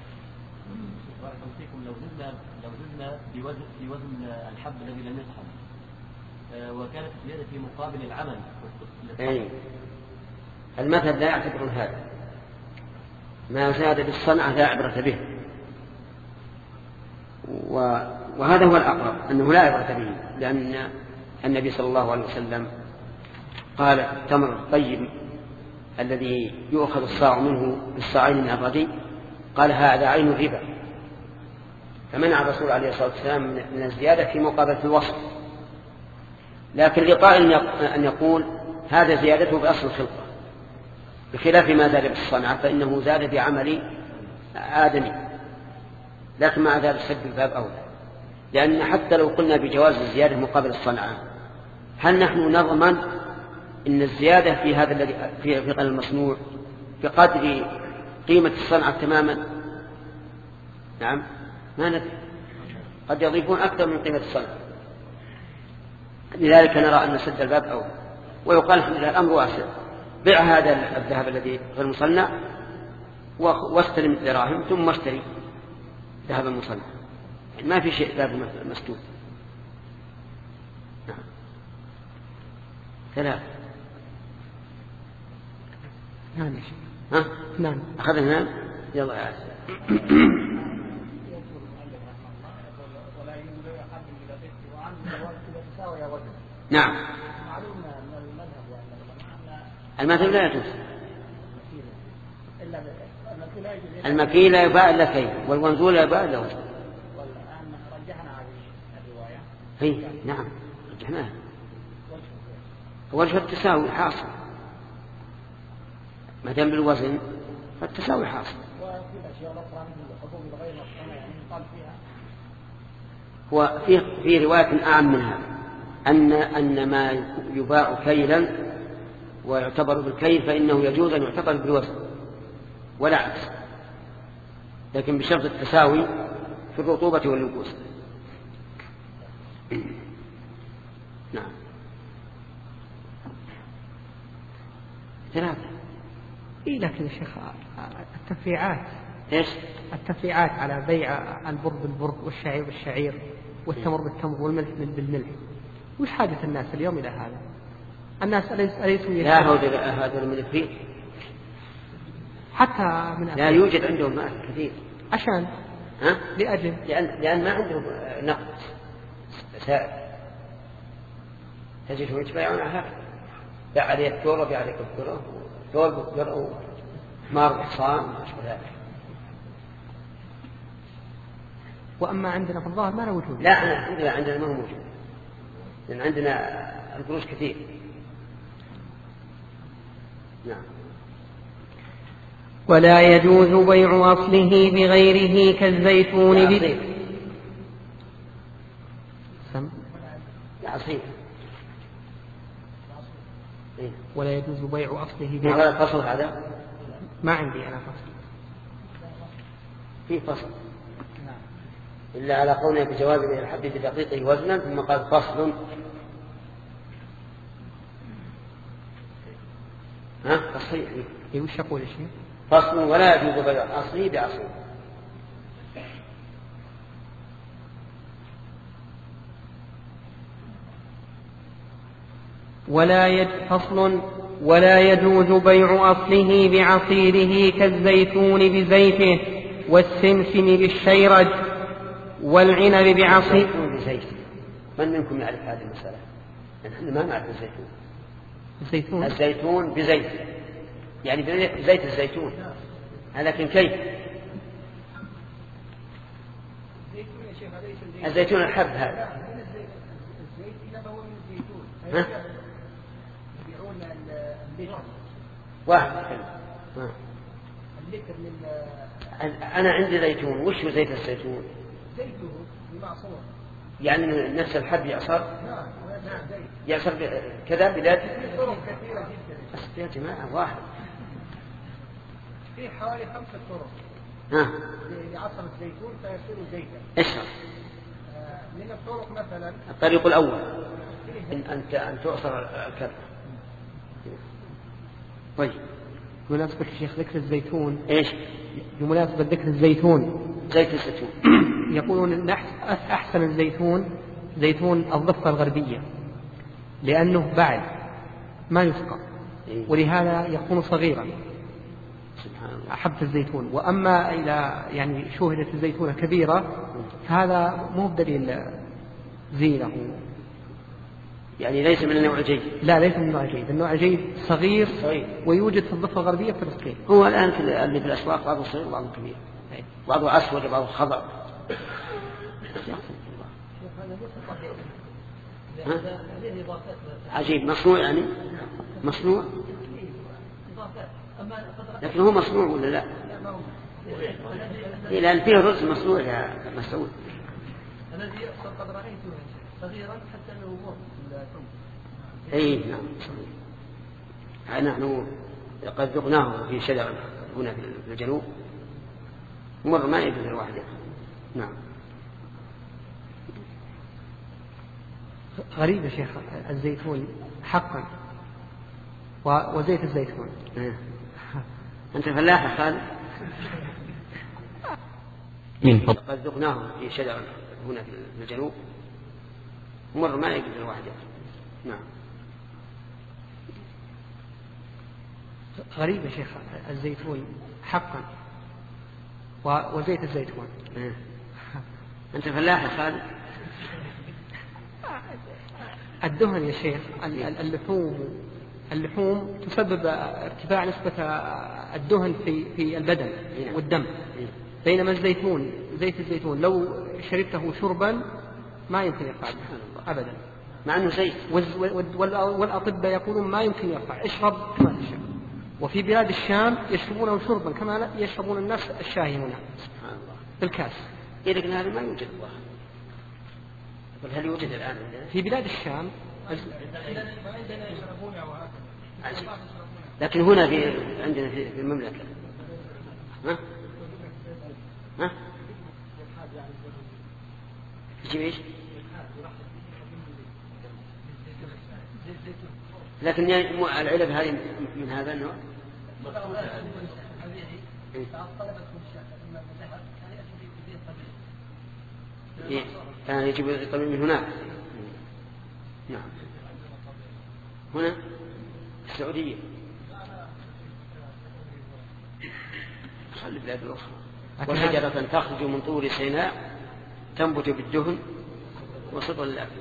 Speaker 4: لو زدنا لو زدنا بوزن بوزن الحب الذي لم يطحن وكانت الزيادة في مقابل العمل.
Speaker 1: أي المثل لا يعتبر هذا، ما زاد بالصنعة لا عبرة به، وهذا هو الأقرب أنه لا عبرة به، لأن النبي صلى الله عليه وسلم قال التمر الطيب الذي يؤخذ الصاع منه بالصاعين من الردي قال هذا عين الربا، فمنع الرسول عليه الصلاة والسلام من الزيادة في مقابلة الوصف. لكن لقائل أن يقول هذا زيادته بأصل الخلقة، بخلاف ما زاد بالصنعة فإنه زاد بعمل آدمي، لكن مع ذلك سد الباب أولى، لأن حتى لو قلنا بجواز الزيادة مقابل الصنعة هل نحن نضمن إن الزيادة في هذا الذي في في المصنوع بقدر قيمة الصنعة تماما؟ نعم ما ندري، قد يضيفون أكثر من قيمة الصنعة. لذلك نرى أن سد الباب أولى، ويقال الحمد لله الأمر واسع، بيع هذا الذهب الذي غير مصنع واستلم الدراهم ثم اشتري ذهب مصنع، ما في شيء ذهب مسدود. نعم ثلاث
Speaker 2: نعم
Speaker 1: ها
Speaker 2: نعم
Speaker 1: أخذنا نعم يلا يا عزيز. نعم المثل لا يجوز، المكيل لا يباع إلا كيل والمنزول لا يباع إلا وزن. هي نعم رجحناها، وجه التساوي حاصل ما دام بالوزن فالتساوي حاصل. وفي في رواية أعم منها أن أن ما يباع كيلا ويعتبر بالكيل فإنه يجوز أن يعتبر بالوزن ولا عكس، لكن بشرط التساوي في الرطوبة والنقوص. نعم ثلاثة.
Speaker 2: إيه لكن يا شيخ التفريعات
Speaker 1: إيش؟
Speaker 2: التفريعات على بيع البر بالبر والشعير بالشعير والتمر بالتمر والملح بالملح، وش حاجة الناس اليوم إلى هذا؟ الناس أليسوا
Speaker 1: لا هذا هذا من الفريق
Speaker 2: حتى من
Speaker 1: لا يوجد عندهم مال كثير
Speaker 2: عشان
Speaker 1: ها؟
Speaker 2: لأجل
Speaker 1: لأن لأن ما عندهم نقد سائل، تجدهم يتبايعون على هذا، باع عليه الدور وباع عليك الدور دور بالدور حمار بحصان وأشبه ذلك.
Speaker 2: وأما عندنا في الظاهر ما له وجود.
Speaker 1: لا عندنا عندنا ما هو موجود، لأن عندنا القروش كثير. نعم.
Speaker 2: ولا يجوز بيع أصله بغيره كالزيتون
Speaker 1: بال عصير.
Speaker 2: ولا يجوز بيع أصله
Speaker 1: بغيره. هذا فصل هذا
Speaker 2: ما عندي أنا فصل.
Speaker 1: في فصل إلا على قوله بجواب الحب بدقيقه وزنا، ثم قال فصل. ها تصحيح
Speaker 2: إيه وش يقول الشيء؟
Speaker 1: فصل ولا يجوز بيع أصله بعصير.
Speaker 2: ولا يج... فصل ولا يجوز بيع أصله بعصيره كالزيتون بزيته والسمسم بالشيرج والعنب بعصير.
Speaker 1: بزيت. من منكم يعرف هذه المسألة؟ نحن ما نعرف الزيتون.
Speaker 2: الزيتون
Speaker 1: الزيتون بزيت يعني بزيت الزيتون، لكن كيف؟ الزيتون الحب هذا ها؟ واحد أنا عندي زيتون. وش هو زيت الزيتون؟ يعني نفس الحب يعصر يعصر كذا بلاد يا جماعة واحد
Speaker 5: في حوالي خمسة طرق
Speaker 1: ها
Speaker 5: لعصر الزيتون فيصير زيتا.
Speaker 1: اشرح.
Speaker 5: من الطرق مثلا
Speaker 1: الطريق الأول إن أنت أن تعصر الكذا. طيب
Speaker 2: بمناسبة الشيخ ذكر الزيتون
Speaker 1: إيش؟
Speaker 2: بمناسبة ذكر الزيتون
Speaker 1: زيت الزيتون
Speaker 2: يقولون أن أحسن الزيتون زيتون الضفة الغربية لأنه بعد ما يسقى ولهذا يكون صغيرا حبة الزيتون. وأما إذا يعني شوهدت الزيتونة كبيرة فهذا مو بدليل زينة
Speaker 1: يعني ليس من النوع الجيد.
Speaker 2: لا ليس من النوع الجيد، النوع الجيد صغير, صغير ويوجد في الضفة الغربية في فلسطين.
Speaker 1: هو الآن في اللي في الأسواق بعضه صغير وبعضه كبير، بعضه أسود وبعضه خضر. عجيب، مصنوع يعني مصنوع، لكن هو مصنوع ولا لا؟ لأن فيه رز مصنوع يا مسعود.
Speaker 5: الذي قد رأيته صغيرا حتى أنه مر في
Speaker 1: أي نعم صغير. نحن قد ذقناه في شجر هنا في الجنوب، مر ما يجوز الواحدة. نعم.
Speaker 2: غريب يا شيخ الزيتون حقا وزيت الزيتون.
Speaker 1: أنت فلاح يا خالد؟
Speaker 4: من فضل
Speaker 1: قد ذقناه في شجر هنا في الجنوب، مر ما يجوز الواحدة. نعم.
Speaker 2: غريب يا شيخ الزيتون حقا وزيت الزيتون.
Speaker 1: أنت فلاح يا خالد؟
Speaker 2: الدهن يا شيخ، اللحوم اللحوم تسبب ارتفاع نسبة الدهن في في البدن والدم، بينما الزيتون زيت الزيتون لو شربته شربا ما يمكن يرفع أبدا،
Speaker 1: مع أنه زيت.
Speaker 2: والأطباء يقولون ما يمكن يرفع، اشرب كما تشاء. وفي بلاد الشام يشربونه شربا كما يشربون الناس الشاي هنا في الكاس.
Speaker 1: إيه لكن هذا ما يوجد الله. هل يوجد الآن
Speaker 2: في بلاد الشام؟
Speaker 1: لكن هنا في عندنا في المملكة ها ها يجيب ايش؟ لكن العلب هذه من هذا النوع. إيه؟ كان يجب الطبيب من هناك. نعم. هنا السعودية، خلي البلاد الأخرى. وشجرة تخرج من طور سيناء تنبت بالدهن وصدر الأكل.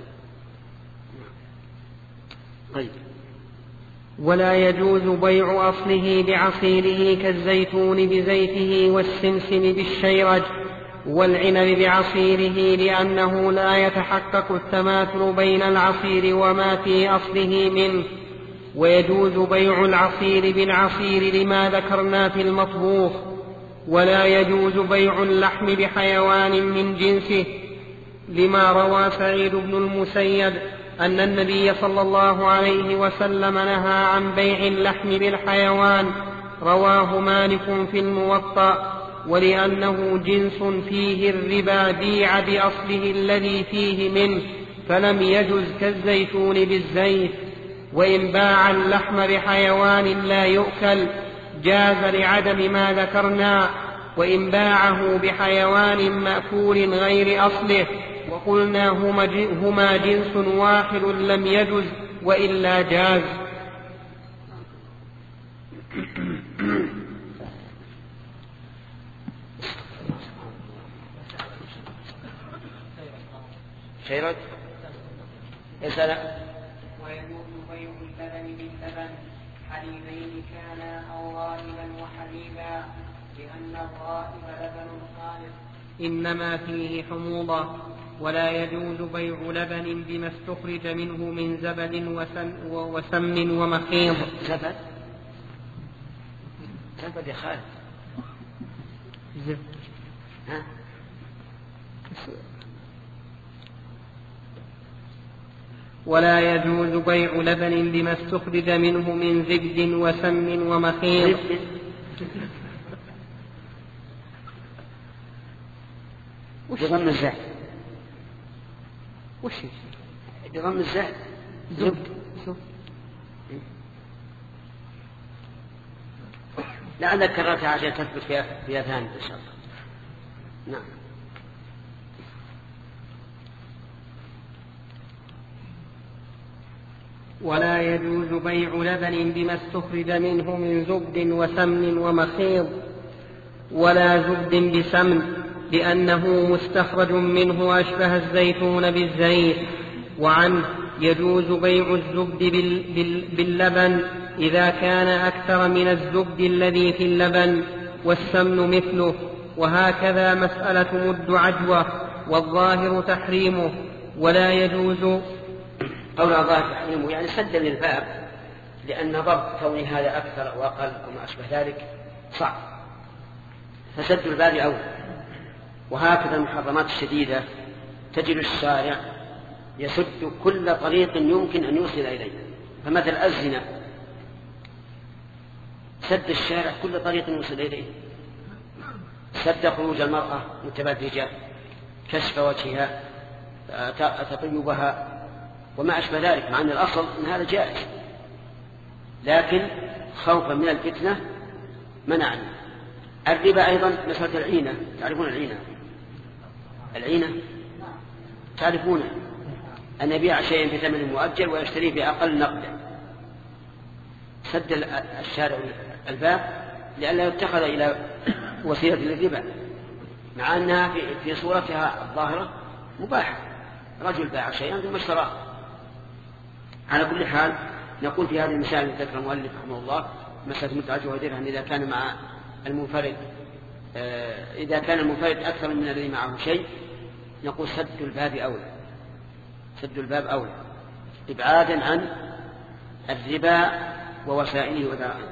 Speaker 1: طيب.
Speaker 2: ولا يجوز بيع أصله بعصيره كالزيتون بزيته والسمسم بالشيرج والعنب بعصيره، لأنه لا يتحقق التماثل بين العصير وما في أصله منه. ويجوز بيع العصير بالعصير لما ذكرنا في المطبوخ. ولا يجوز بيع اللحم بحيوان من جنسه، لما روى سعيد بن المسيب أن النبي صلى الله عليه وسلم نهى عن بيع اللحم بالحيوان، رواه مالك في الموطأ. ولأنه جنس فيه الربا بيع بأصله الذي فيه منه، فلم يجز كالزيتون بالزيت. وإن باع اللحم بحيوان لا يؤكل جاز لعدم ما ذكرنا، وإن باعه بحيوان مأكول غير أصله وقلنا هما جنس واحد لم يجز، وإلا جاز.
Speaker 1: شيرت يسأل.
Speaker 6: ويجوز بيع اللبن باللبن حليبين كانا أو غائبا وحليبا، لأن الغائب لبن خالص
Speaker 2: إنما فيه حموضة. ولا يجوز بيع لبن بما استخرج منه من زبد وسم, وسم ومخيض.
Speaker 1: زبد زبد يا خالد.
Speaker 2: زبد
Speaker 1: ها؟
Speaker 2: ولا يجوز بيع لبن بما استخرج منه من زبد وسم ومخيض.
Speaker 1: بضم الزهد.
Speaker 2: وش
Speaker 1: بضم الزهد زبد. لعلك كررتها عشان تثبت في أذهان إن شاء الله. نعم.
Speaker 2: ولا يجوز بيع لبن بما استخرج منه من زبد وسمن ومخيض، ولا زبد بسمن، لأنه مستخرج منه أشبه الزيتون بالزيت. وعنه يجوز بيع الزبد باللبن إذا كان أكثر من الزبد الذي في اللبن، والسمن مثله، وهكذا مسألة مد عجوة، والظاهر تحريمه. ولا يجوز
Speaker 1: قول الظاهر تحريمه يعني سدا للباب، لأن ضبط كون هذا أكثر أو أقل وما أشبه ذلك صعب، فسد الباب أولى. وهكذا المحرمات الشديدة تجد الشارع يسد كل طريق يمكن أن يوصل إليه، فمثل الزنا سد الشارع كل طريق يوصل إليه، سد خروج المرأة متبرجة، كشف وجهها، تطيبها وما أشبه ذلك، مع أن الأصل أن هذا جائز، لكن خوفا من الفتنة منعنا. الربا أيضا مسألة العينة، تعرفون العينة؟ العينة تعرفون أن يبيع شيئا بثمن مؤجل ويشتريه بأقل نقدا. سد الشارع الباب لئلا يتخذ إلى وسيلة للربا، مع أنها في صورتها الظاهرة مباحة، رجل باع شيئا ثم اشتراه. على كل حال نقول في هذه المسائل التي ذكر المؤلف رحمه الله، مسألة متعة ودرهم إذا كان مع المنفرد إذا كان المنفرد أكثر من الذي معه شيء، نقول سد الباب أولى، سد الباب أولى إبعادا عن الربا ووسائله وذرائعه.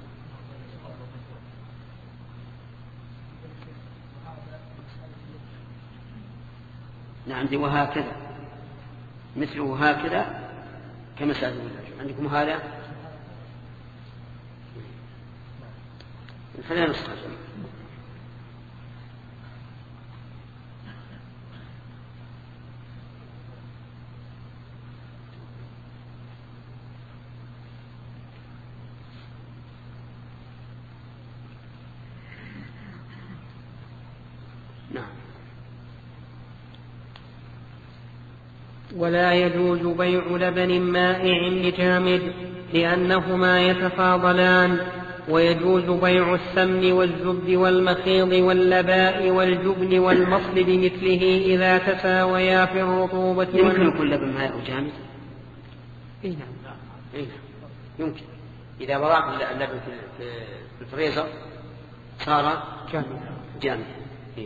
Speaker 1: نعم، عندي وهكذا مثله هكذا كمسألة المتعة. عندكم هذا خلينا نسخة. نعم.
Speaker 2: ولا يجوز بيع لبن مائع لجامد لأنهما يتفاضلان، ويجوز بيع السمن والزبد والمخيض واللباء والجبن والمصل بمثله إذا تساويا في الرطوبة.
Speaker 1: يمكن يكون لبن مائع وجامد؟
Speaker 2: إيه نعم.
Speaker 1: إيه يمكن، إذا وضعت اللبن في الفريزر صار جامد. إيه.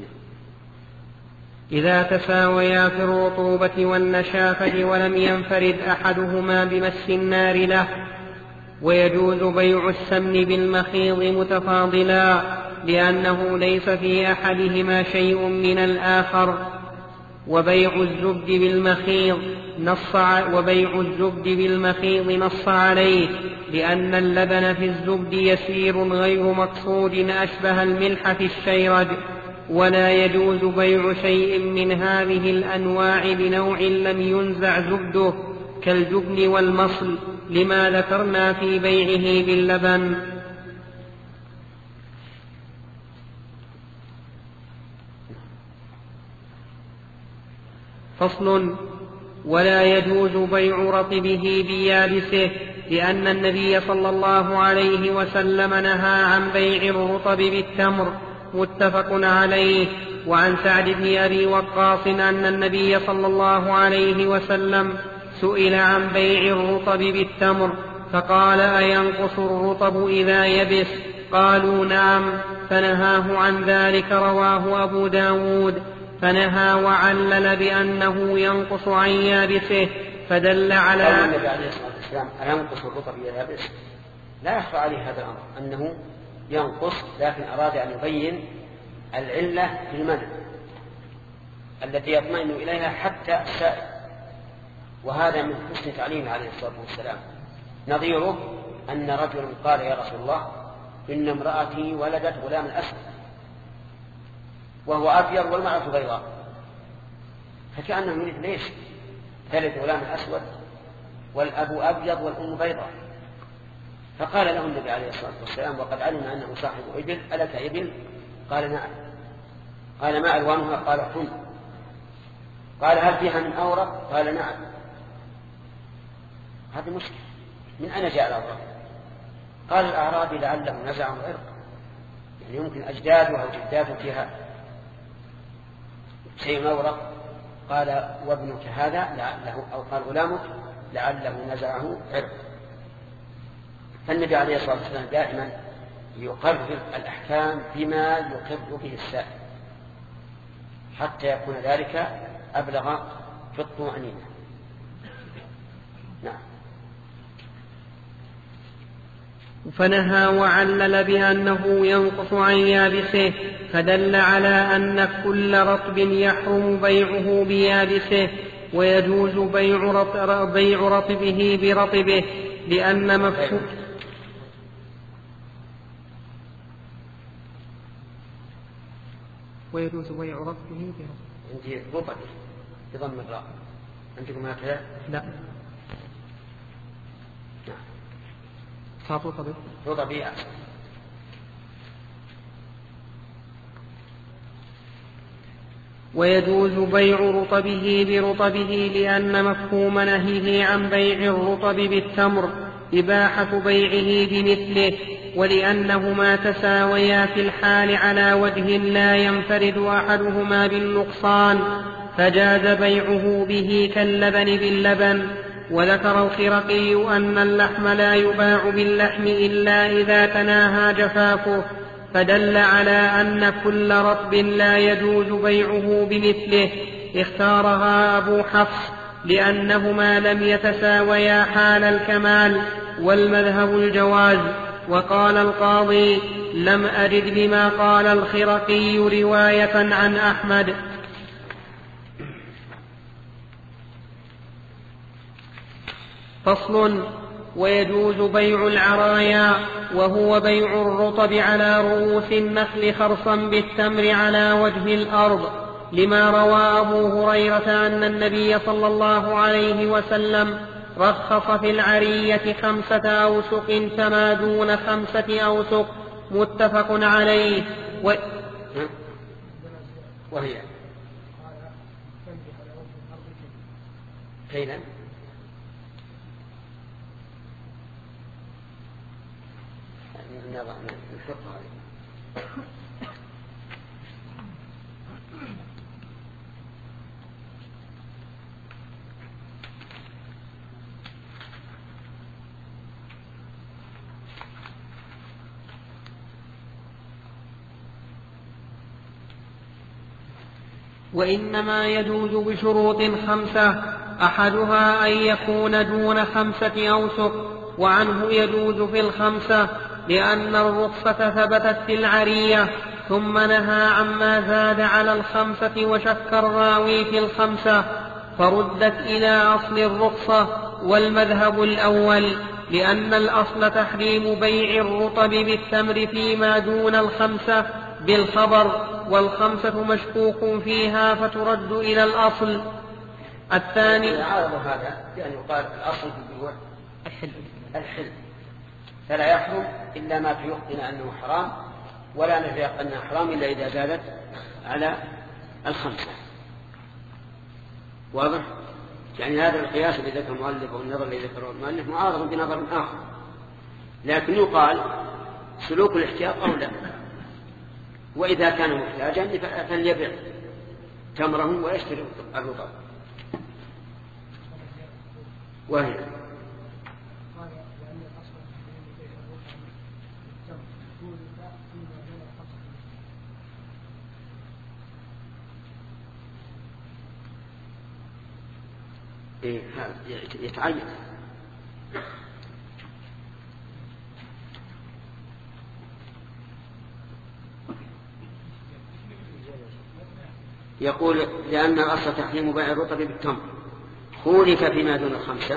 Speaker 2: إذا تساويا في الرطوبة والنشافة ولم ينفرد أحدهما بمس النار له. ويجوز بيع السمن بالمخيض متفاضلا لأنه ليس في أحدهما شيء من الآخر. وبيع الزبد بالمخيض نص وبيع الزبد بالمخيض نص عليه، لأن اللبن في الزبد يسير غير مقصود أشبه الملح في الشيرج. ولا يجوز بيع شيء من هذه الأنواع بنوع لم ينزع زبده كالجبن والمصل، لما ذكرنا في بيعه باللبن. فصل. ولا يجوز بيع رطبه بيابسه، لأن النبي صلى الله عليه وسلم نهى عن بيع الرطب بالتمر، متفق عليه. وعن سعد بن أبي وقاص أن النبي صلى الله عليه وسلم سئل عن بيع الرطب بالتمر فقال: أينقص الرطب إذا يبس؟ قالوا: نعم، فنهاه عن ذلك. رواه أبو داود. فنهى وعلل بأنه ينقص عن يابسه، فدل على
Speaker 1: قول النبي عليه الصلاة والسلام: أينقص الرطب إذا يبس؟ لا يخفى عليه هذا الأمر أنه ينقص، لكن أراد أن يبين العلة في المنع التي يطمئن إليها حتى السائل، وهذا من حسن تعليمه عليه الصلاة والسلام. نظيره أن رجلا قال: يا رسول الله، إن امرأتي ولدت غلام أسود وهو أبيض والمرأة بيضاء، فكأنه يريد ليش ثالث غلام أسود والأب أبيض والأم بيضاء. فقال له النبي عليه الصلاة والسلام وقد علم أنه صاحب إبل: ألك إبل؟ قال: نعم. قال: ما ألوانها؟ قال: حمر. قال: هل فيها من أورق؟ قال: نعم. هذه مشكلة، من أين جاء الأورق؟ قال: الأعرابي لعله نزعه العرق، يعني يمكن أجداده أو جداده فيها شيء أورق. قال: وابنك هذا لعله، أو قال: غلامك لعله نزعه عرق. فالنبي عليه الصلاة والسلام دائما يقرر الأحكام بما يقر به السائل حتى يكون ذلك أبلغ في الطمأنينة. نعم.
Speaker 2: فنهى وعلل بأنه ينقص عن يابسه، فدل على أن كل رطب يحرم بيعه بيابسه، ويجوز بيع رطب بيع رطبه برطبه، لأن مفهوم ويجوز بيع رطبه برطبه.
Speaker 1: عندي رطبه بضم الراء، عندكم هكذا؟
Speaker 2: لا. صار رطبه
Speaker 1: رطبه.
Speaker 2: ويجوز بيع رطبه برطبه، لأن مفهوم نهيه عن بيع الرطب بالتمر إباحة بيعه بمثله، ولأنهما تساويا في الحال على وجه لا ينفرد أحدهما بالنقصان، فجاز بيعه به كاللبن باللبن. وذكر الخرقي أن اللحم لا يباع باللحم إلا إذا تناهى جفافه، فدل على أن كل رطب لا يجوز بيعه بمثله. اختارها أبو حفص لأنهما لم يتساويا حال الكمال، والمذهب الجواز. وقال القاضي: لم أجد بما قال الخرقي رواية عن أحمد. فصل: ويجوز بيع العرايا، وهو بيع الرطب على رؤوس النخل خرصا بالتمر على وجه الأرض، لما روى أبو هريرة أن النبي صلى الله عليه وسلم رخص في العرية خمسة أوسق كما دون خمسة أوسق، متفق عليه. و...
Speaker 1: وهي كيلا
Speaker 2: وإنما يجوز بشروط خمسة، أحدها أن يكون دون خمسة أوسق، وعنه يجوز في الخمسة لأن الرخصة ثبتت في العرية، ثم نهى عما زاد على الخمسة وشك الراوي في الخمسة، فردت إلى أصل الرخصة والمذهب الأول، لأن الأصل تحريم بيع الرطب بالتمر فيما دون الخمسة بالخبر، والخمسة مشكوك فيها فترد إلى الأصل. الثاني
Speaker 1: عارض هذا يعني يقال الأصل في البيوع الحل الحل فلا يحرم إلا ما تيقن أنه حرام، ولا نفيق أنه حرام إلا إذا زادت على الخمسة. واضح؟ يعني هذا القياس الذي ذكر المؤلف والنظر الذي ذكره المؤلف معارض بنظر آخر، لكن يقال سلوك الاحتياط أولى، وإذا كان محتاجا فليبيع تمره ويشتري الرطب. وهي إيه يتعين. يقول لأن الأصل تحريم بيع الرطب بالتمر، خولف فيما دون الخمسة.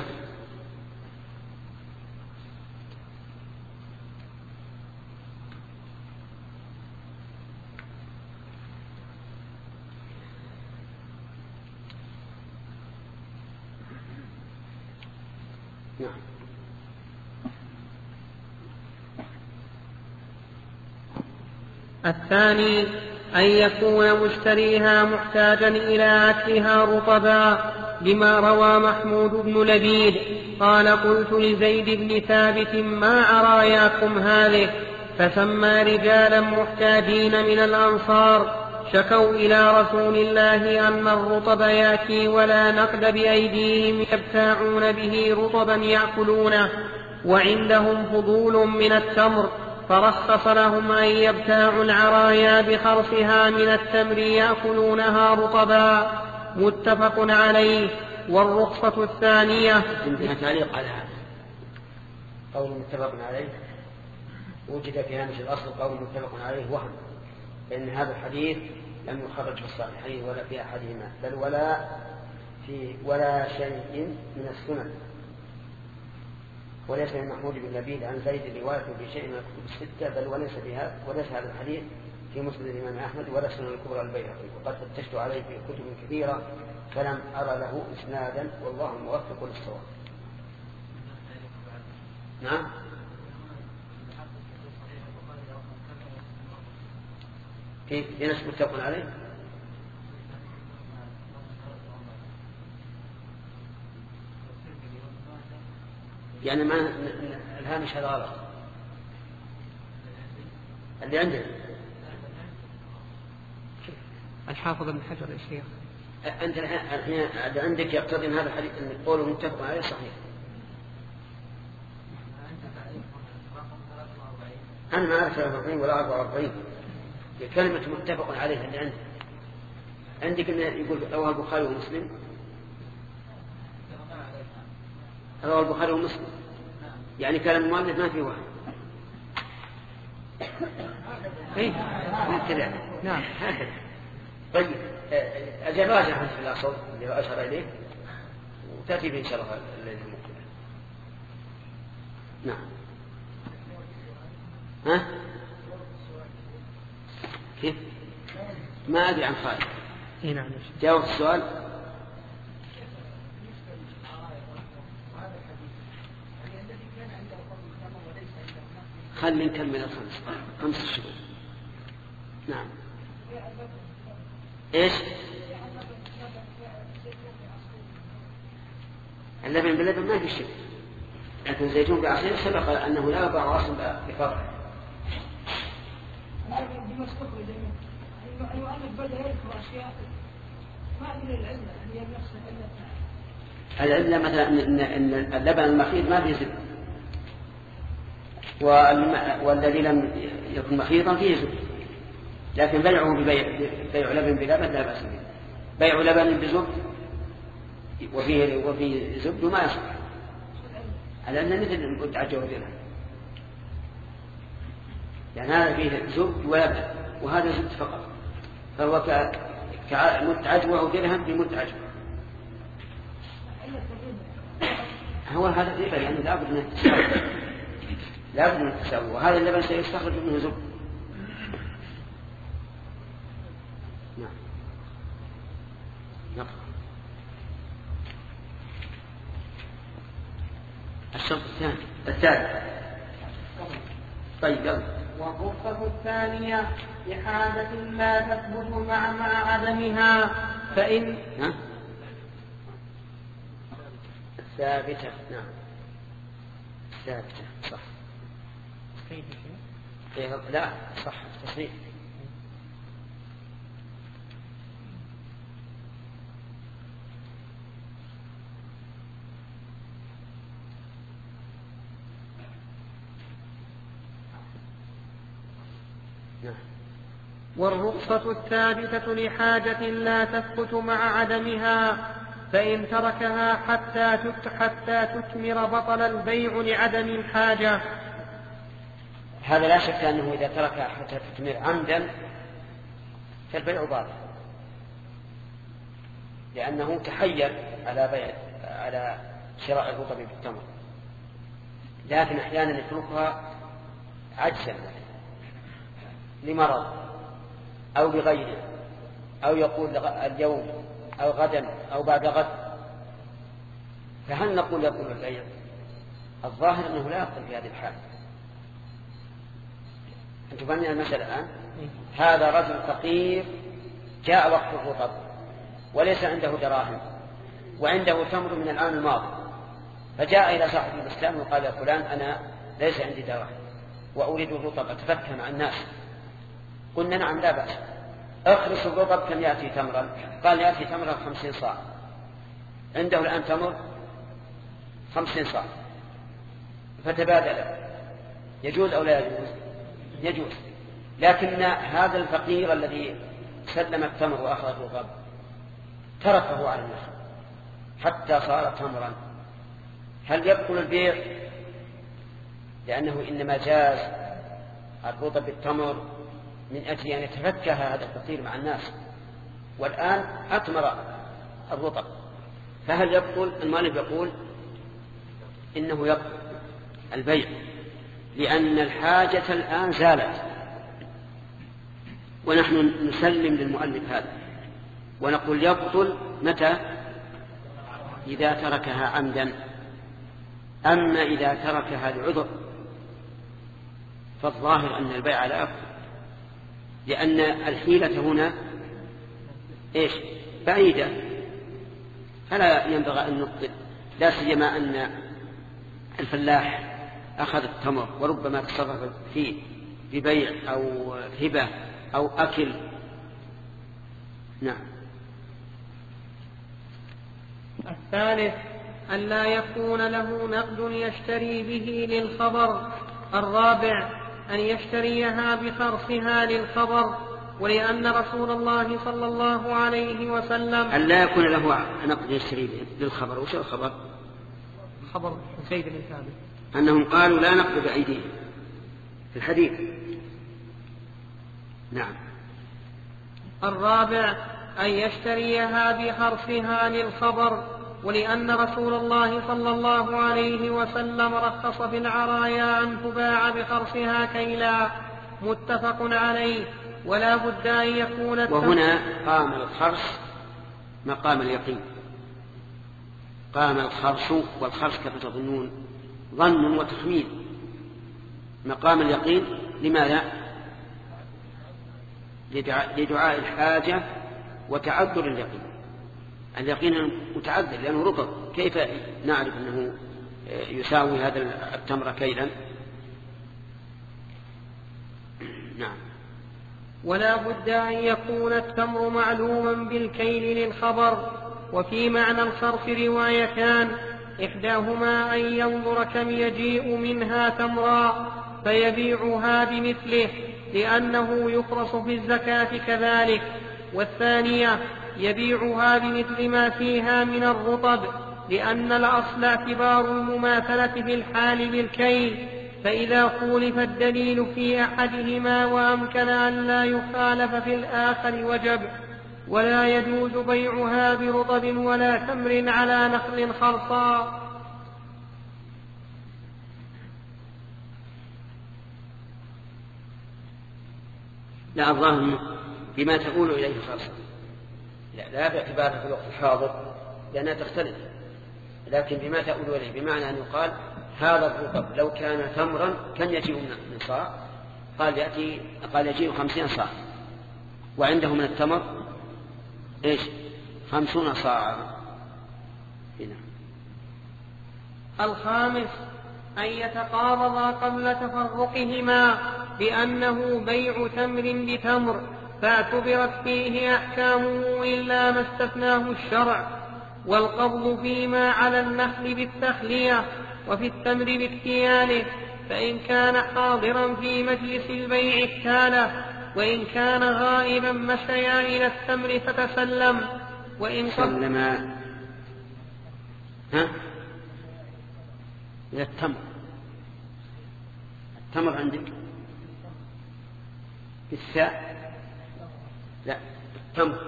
Speaker 1: نعم.
Speaker 2: الثاني أن يكون مشتريها محتاجا إلى أكلها رطبا، لما روى محمود بن لبيد قال: قلت لزيد بن ثابت: ما عراياكم هذه؟ فسمى رجالا محتاجين من الأنصار، شكوا إلى رسول الله أن الرطب يأتي ولا نقد بأيديهم يبتاعون به رطبا يأكلونه وعندهم فضول من التمر، فرخص لهم أن يبتاعوا العرايا بخرصها من التمر يأكلونها رطبا. متفق عليه. والرخصة الثانية.
Speaker 1: عندنا تعليق على هذا قول متفق عليه، وجد في هامش الأصل قول متفق عليه وهم، لأن هذا الحديث لم يخرج في الصحيحين ولا في أحدهما، بل ولا في ولا شيء من السنن، وليس من محمود بن لبيد عن زيد رواية في شيء من الكتب الستة، بل وليس بها وليس هذا الحديث في مسند الإمام أحمد ولا سنن الكبرى البيهقي، وقد فتشت عليه في كتب كثيرة فلم أرى له إسنادا، والله الموفق للصواب. نعم. في في ناس متفق عليه. يعني ما الهامش هذا غلط اللي عندنا.
Speaker 2: الحافظ ابن حجر يا شيخ.
Speaker 1: أنت الحين عندك يقتضي أن هذا الحديث أن قوله متفق عليه صحيح. أنا ما أعرف ثلاثة وأربعين ولا أربعة وأربعين. كلمة متفق عليه اللي عندك عندك أنه يقول رواه البخاري ومسلم. رواه البخاري ومسلم يعني كلام المؤلف ما فيه واحد. إيه كذا. نعم هكذا. طيب أجل راجع عن في الأصل اللي أشار إليه وتأتي به إن شاء الله الليلة المقبلة. نعم. ها؟ كيف؟ ما أدري عن خالد.
Speaker 2: إيه نعم.
Speaker 1: جاوب السؤال. خلي نكمل الخمس خمس شهور. نعم. إيش؟ اللبن باللبن ما في شيء، لكن الزيتون بعصير سبق أنه لا يضع أصل بفرع. العلة مثلا أن اللبن المخيط ما فيه زبد، والذي لم يكن مخيطا فيه زبد، لكن بيعه ببيع بيع لبن بلبن لا بأس به. بيع لبن بزبد وفيه وفيه زبد ما يصح، على أنه مثل متعجة ودرهم، يعني هذا فيه زبد ولبن وهذا زبد فقط، فهو كمتعجوة ودرهم بمتعجوة. هو هذا الربا يعني لابد من التساوي، لابد من التساوي، وهذا اللبن سيستخرج منه زبد. نعم. نعم. الشرط الثاني الثالث. طيب يلا.
Speaker 2: والرخصة الثانية إحادة لا تثبت مع مع عدمها، فإن
Speaker 1: ها؟ ثابتة. نعم ثابتة صح. إيه لا صح تصحيح.
Speaker 2: والرخصة الثابتة لحاجة لا تثبت مع عدمها، فإن تركها حتى حتى تثمر بطل البيع لعدم الحاجة.
Speaker 1: هذا لا شك أنه إذا تركها حتى تثمر عمدا فالبيع باطل، لأنه تحيل على بيع على شراء الرطب بالتمر، لكن أحيانا يتركها عجزا لمرض أو لغيره، أو يقول اليوم أو غدا أو بعد غد، فهل نقول يقول البيع؟ الظاهر أنه لا يقول في هذه الحال. أنتم فهمنا المسألة الآن؟ هذا رجل فقير جاء وقت الرطب وليس عنده دراهم وعنده تمر من العام الماضي، فجاء إلى صاحب البستان وقال يا فلان أنا ليس عندي دراهم وأريد الرطب أتفكه مع الناس. قلنا نعم لا بأس، اخرس الرطب كم يأتي تمرا؟ قال يأتي تمرا خمسين صاع، عنده الآن تمر خمسين صاع، فتبادل، يجوز أو لا يجوز؟ يجوز. لكن هذا الفقير الذي سلم التمر وأخذ الرطب تركه على النخل حتى صار تمرا، هل يبطل البيع؟ لأنه إنما جاز الرطب بالتمر من أجل أن يتفكه هذا الفقير مع الناس، والآن أثمر الرطب، فهل يبطل؟ المؤلف يقول إنه يبطل البيع لأن الحاجة الآن زالت، ونحن نسلم للمؤلف هذا ونقول يبطل متى؟ إذا تركها عمدا. أما إذا تركها لعذر فالظاهر أن البيع لا يبطل، لأن الحيلة هنا إيش؟ بعيدة، فلا ينبغي أن نبطل، لا سيما أن الفلاح أخذ التمر وربما تصرف فيه ببيع أو هبة أو أكل. نعم.
Speaker 2: الثالث أن لا يكون له نقد يشتري به للخبر. الرابع أن يشتريها بخرصها للخبر، ولأن رسول الله صلى الله عليه وسلم
Speaker 1: أن لا يكون له نقد يشتري به للخبر. وش الخبر؟
Speaker 2: خبر زيد بن ثابت
Speaker 1: أنهم قالوا لا نقد بأيديهم في الحديث. نعم.
Speaker 2: الرابع أن يشتريها بخرصها للخبر، ولأن رسول الله صلى الله عليه وسلم رخص في العرايا أن تباع بخرصها كيلا. متفق عليه. ولا بد أن يكون
Speaker 1: وهنا قام الخرص مقام اليقين، قام الخرص، والخرص كما تظنون ظن وتخمين، مقام اليقين. لماذا؟ لدعاء, لدعاء الحاجة وتعذر اليقين. اليقين متعذر لأنه رطب، كيف نعرف أنه يساوي هذا التمر كيلا؟ نعم.
Speaker 2: ولا بد أن يكون التمر معلوما بالكيل للخبر. وفي معنى الخرص روايتان، إحداهما أن ينظر كم يجيء منها تمرا فيبيعها بمثله لأنه يخرص في الزكاة كذلك، والثانية يبيعها بمثل ما فيها من الرطب، لأن الأصل اعتبار المماثلة في الحال بالكيل، فإذا خولف الدليل في أحدهما وأمكن أن لا يخالف في الآخر وجب. ولا يجوز بيعها برطب ولا تمر على نخل خرصا.
Speaker 1: لا، الظاهر بما تقول إليه خرصا، لا, لا باعتبارها في الوقت الحاضر لأنها تختلف، لكن بما تقول إليه بمعنى أن يقال هذا الرطب لو كان تمرا كم يجيء من صاع؟ قال يأتي قال يجيء خمسين صاع، وعنده من التمر إيش؟ خمسون صاع. هنا.
Speaker 2: الخامس أن يتقارضا قبل تفرقهما، لأنه بيع تمر بتمر فاعتبرت فيه أحكامه إلا ما استثناه الشرع. والقبض فيما على النخل بالتخلية، وفي التمر باكتياله، فإن كان حاضرا في مجلس البيع اكتاله، وإن كان غائبا مشيا إلى التمر فتسلم. وإن
Speaker 1: سلم ها إلى التمر. التمر عندك بالثاء؟ لا، التمر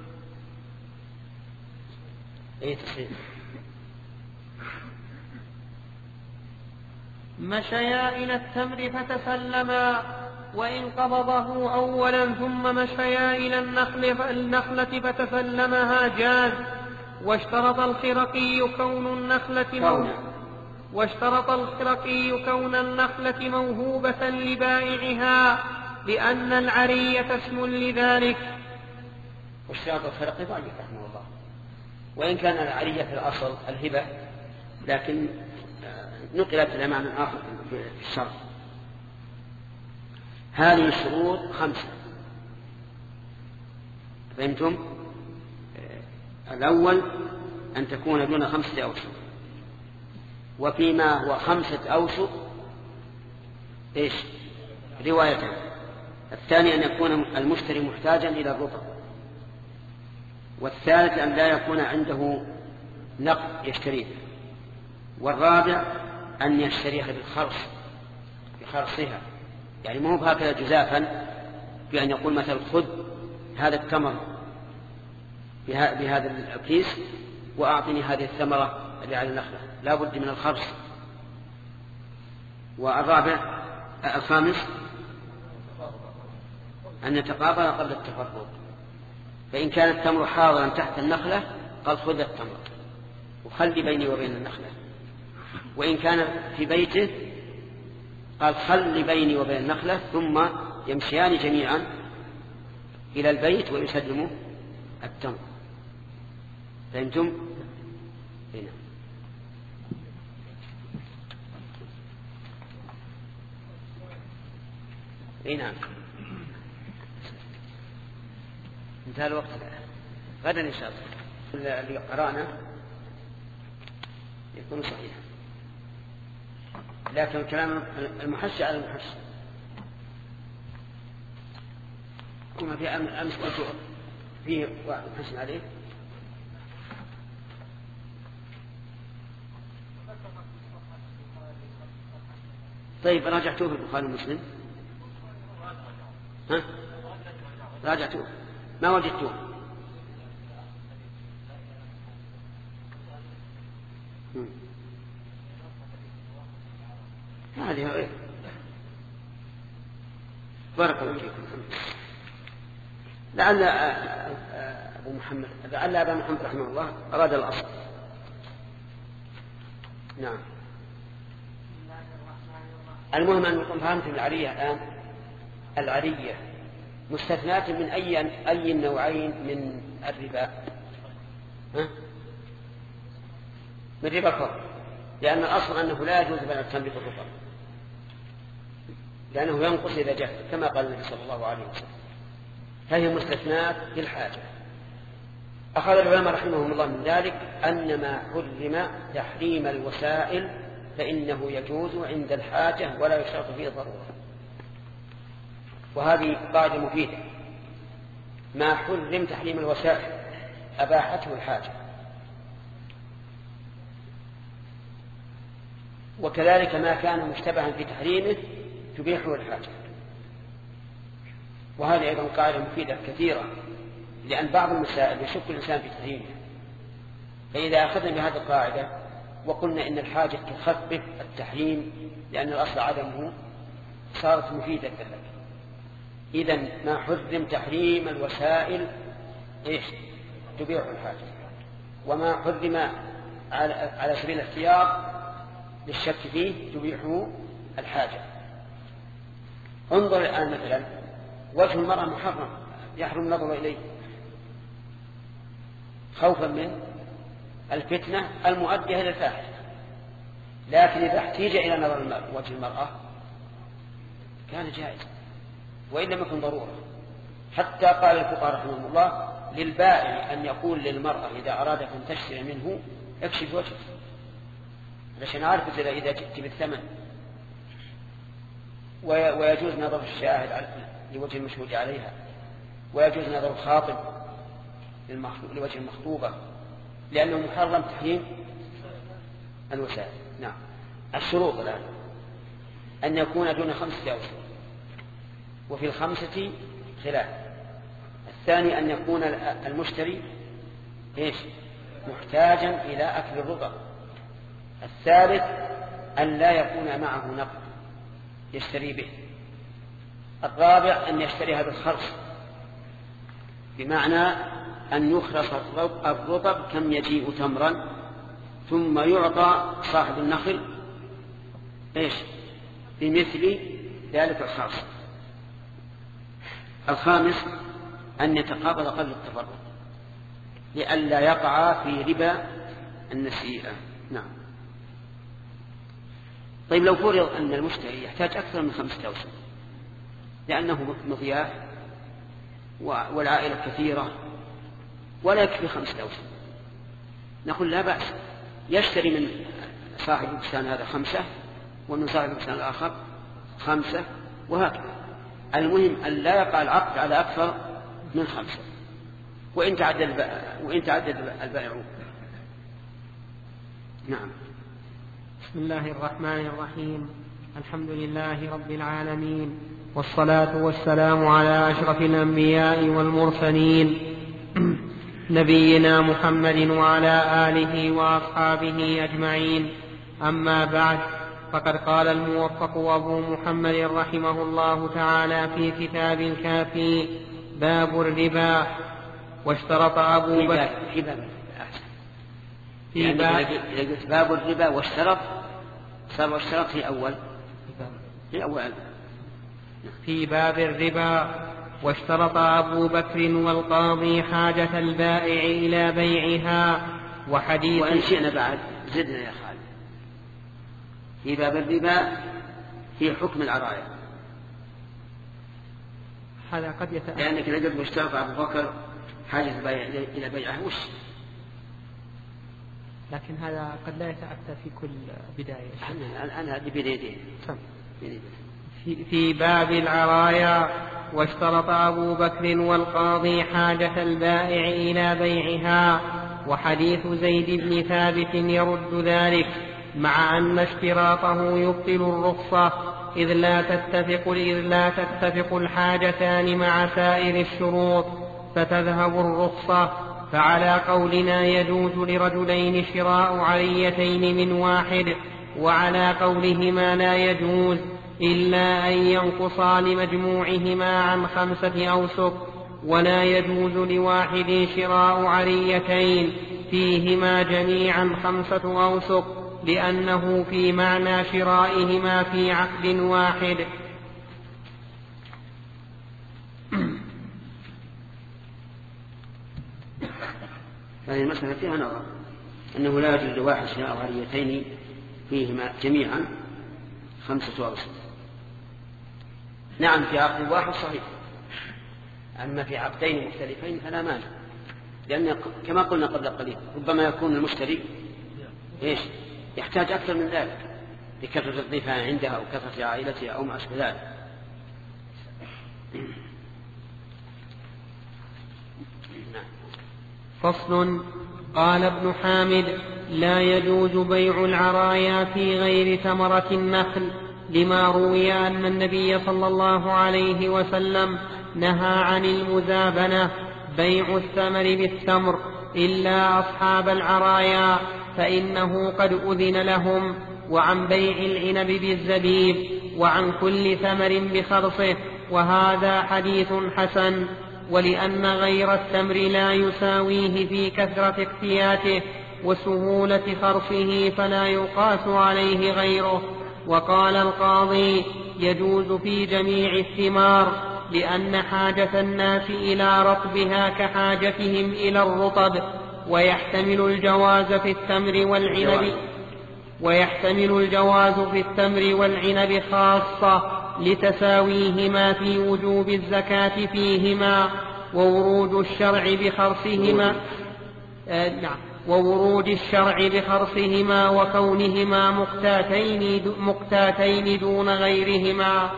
Speaker 1: ايه تصير؟
Speaker 2: مشيا إلى التمر فتسلما، وإن قبضه أولا ثم مشيا إلى النخل النخلة فتسلمها جاز. واشترط الخرقي كون النخلة موهوبة واشترط الخرقي كون النخلة موهوبة لبائعها، لأن العرية اسم لذلك.
Speaker 1: واشتراط الخرقي ضعيف رحمه الله، وإن كان العرية في الأصل الهبة، لكن نقلت إلى معنى آخر في الشرع. هذه الشروط خمسة: فهمتم؟ الأول أن تكون دون خمسة أوسط، وفيما هو خمسة أوسط إيش رواية. الثاني أن يكون المشتري محتاجا إلى الرطب. والثالث أن لا يكون عنده نقد يشتريه. والرابع أن يشتريها بالخرص بخرصها، يعني مو بهكذا جزافا بأن يقول مثلا خذ هذا التمر بهذا الكيس وأعطني هذه الثمرة اللي على النخلة، لا بد من الخرص. والرابع الخامس أن يتقابل قبل التفرق، فإن كان التمر حاضرا تحت النخلة قال خذ التمر وخلي بيني وبين النخلة، وإن كان في بيته قال خلي بيني وبين النخلة، ثم يمشيان جميعا إلى البيت ويسلموا التمر. فهمتم؟ هنا هنا انتهى الوقت. غدا إن شاء الله اللي قرأنا يكون صحيح، لكن كلام المحشي على المحشي كما في أمس فيه واحد محشي عليه. طيب راجعتوه في البخاري ومسلم؟ ها؟ راجعتوه ما وجدتوه؟ هذه غير. بارك الله فيكم. لعل أبو محمد لعل أبا محمد رحمه الله أراد الأصل. نعم. المهم أن نكون فهمتم العرية الآن. العرية مستثناة من أي أي النوعين من الربا؟ ها؟ من ربا الفضل، لأن الأصل أنه لا يجوز بيع التمر بالرطب، لأنه ينقص إذا جف كما قال النبي صلى الله عليه وسلم، فهي مستثناة في الحاجة. أخذ العلماء رحمهم الله من ذلك أن ما حرم تحريم الوسائل فإنه يجوز عند الحاجة ولا يشترط فيه ضرورة. وهذه قاعدة مفيدة، ما حرم تحريم الوسائل أباحته الحاجة، وكذلك ما كان مشتبها في تحريمه تبيحه الحاجة. وهذه أيضا قاعدة مفيدة كثيرة، لأن بعض المسائل يشك الإنسان في تحريمه، فإذا أخذنا بهذه القاعدة وقلنا إن الحاجة تخفف التحريم لأن الأصل عدمه صارت مفيدة لك. إذن ما حرم تحريم الوسائل إيش تبيح الحاجة، وما حرم على سبيل الاختيار للشك فيه تبيحه الحاجة. انظر الآن مثلا وجه المرأة محرم يحرم النظر إليه خوفا من الفتنة المؤدية إلى الفاحشة، لكن إذا احتيج إلى نظر وجه المرأة كان جائز وإن لم يكن ضرورة. حتى قال الفقهاء رحمهم الله للبائع أن يقول للمرأة إذا أرادت أن تشتري منه اكشف وجهك علشان أعرف إذا جئت بالثمن. ويجوز نظر الشاهد لوجه المشهود عليها، ويجوز نظر الخاطب لوجه المخطوبة، لأنه محرم تحريم الوسائل. نعم. الشروط الآن أن يكون دون خمسة أوسط، وفي الخمسة خلاف. الثاني أن يكون المشتري إيش محتاجا إلى أكل الرطب. الثالث أن لا يكون معه نقد يشتري به. الرابع أن يشتريها بالخرص، بمعنى أن يخرص الرطب كم يجيء تمرا ثم يعطى صاحب النخل إيش بمثل ذلك الخرص. الخامس أن يتقابل قبل التفرق لئلا يقع في ربا النسيئة. نعم. طيب لو فرض أن المشتري يحتاج أكثر من خمسة أوسط لأنه مضياف والعائلة كثيرة ولا يكفي خمسة أوسق، نقول لا بأس، يشتري من صاحب البستان هذا خمسة ومن صاحب البستان الآخر خمسة وهكذا. المهم أن لا يقع العقد على أكثر من خمسة وإن تعدد وإن تعدد البائعون. نعم.
Speaker 2: بسم الله الرحمن الرحيم. الحمد لله رب العالمين، والصلاة والسلام على أشرف الأنبياء والمرسلين نبينا محمد وعلى آله وأصحابه أجمعين. أما بعد، فقد قال الموفق أبو محمد رحمه الله تعالى في كتاب الكافي: باب الربا. واشترط أبو بكر
Speaker 1: في باب في باب باب الربا واشترط صار واشترط في أول في أول
Speaker 2: في باب الربا. واشترط أبو بكر والقاضي حاجة البائع إلى بيعها. وحديث
Speaker 1: وإن شئنا بعد زدنا يا خالد في باب الربا في حكم العرايا،
Speaker 2: هذا قد يتأثر
Speaker 1: لأنك نجد واشترط أبو بكر حاجة البائع إلى بيعها وش،
Speaker 2: لكن هذا قد لا يتأتى في كل بداية.
Speaker 1: أنا هذه بدايتين
Speaker 2: في, في باب العرايا. واشترط أبو بكر والقاضي حاجة البائع إلى بيعها. وحديث زيد بن ثابت يرد ذلك، مع أن اشتراطه يبطل الرخصة، إذ لا تتفق, إذ لا تتفق الحاجتان مع سائر الشروط فتذهب الرخصة. فعلى قولنا يجوز لرجلين شراء عريتين من واحد، وعلى قولهما لا يجوز إلا أن ينقصا لمجموعهما عن خمسة أوسق. ولا يجوز لواحد شراء عريتين فيهما جميعا خمسة أوسق، لأنه في معنى شرائهما في عقد واحد.
Speaker 1: هذه المسألة فيها نظر، أنه لا يجوز لواحد شراء عريتين فيهما جميعا خمسة أوسق. نعم في عقد واحد صحيح، أما في عقدين مختلفين فلا مانع، لأن كما قلنا قبل قليل ربما يكون المشتري إيش يحتاج أكثر من ذلك لكثرة الضيفان عندها أو كثرة عائلتها أو ما أشبه ذلك.
Speaker 2: فصل. قال ابن حامد: لا يجوز بيع العرايا في غير ثمرة النخل، لما روي أن النبي صلى الله عليه وسلم نهى عن المزابنة بيع الثمر بالثمر إلا أصحاب العرايا فإنه قد أذن لهم، وعن بيع العنب بالزبيب، وعن كل ثمر بخرصه، وهذا حديث حسن. ولأن غير التمر لا يساويه في كثرة اقتياته وسهولة خرصه فلا يقاس عليه غيره. وقال القاضي: يجوز في جميع الثمار، لأن حاجة الناس إلى رطبها كحاجتهم إلى الرطب، ويحتمل الجواز في التمر والعنب ويحتمل الجواز في التمر والعنب خاصة لتساويهما في وجوب الزكاة فيهما، وورود الشرع بخرصهما آه نعم وورود الشرع بخرصهما وكونهما مقتاتين مقتاتين دون غيرهما.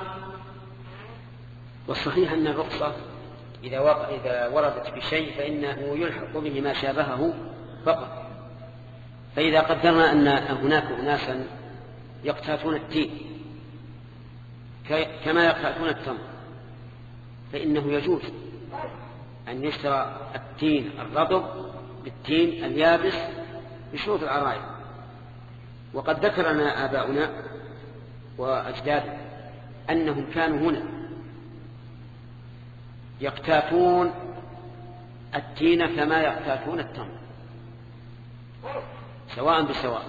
Speaker 1: والصحيح أن الرخصة إذا, وقع إذا وردت بشيء فإنه يلحق به ما شابهه فقط. فإذا قدرنا أن هناك أناسا يقتاتون التين كما يقتاتون التمر، فإنه يجوز أن يشترى التين الرطب بالتين اليابس بشروط العرايا. وقد ذكرنا آباؤنا وأجداد أنهم كانوا هنا يقتاتون التين كما يقتاتون التمر سواء بسواء.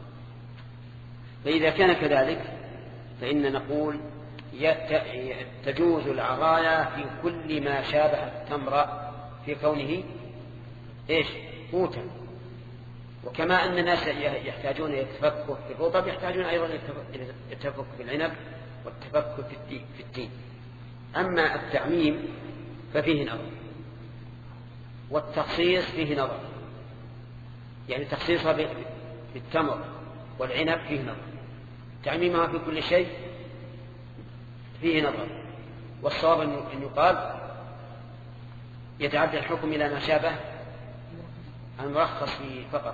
Speaker 1: فإذا كان كذلك فإن نقول تجوز العرايا في كل ما شابه التمر في كونه إيش قوتا. وكما أن الناس يحتاجون إلى التفكك في الرطب يحتاجون أيضا إلى التفكك في العنب والتفكك في, في التين. أما التعميم ففيه نظر. والتخصيص فيه نظر، يعني تخصيصها بالتمر والعنب فيه نظر، تعميمها في كل شيء فيه نظر. والصواب أن يقال يتعدى الحكم إلى ما شابه المرخص فيه فقط.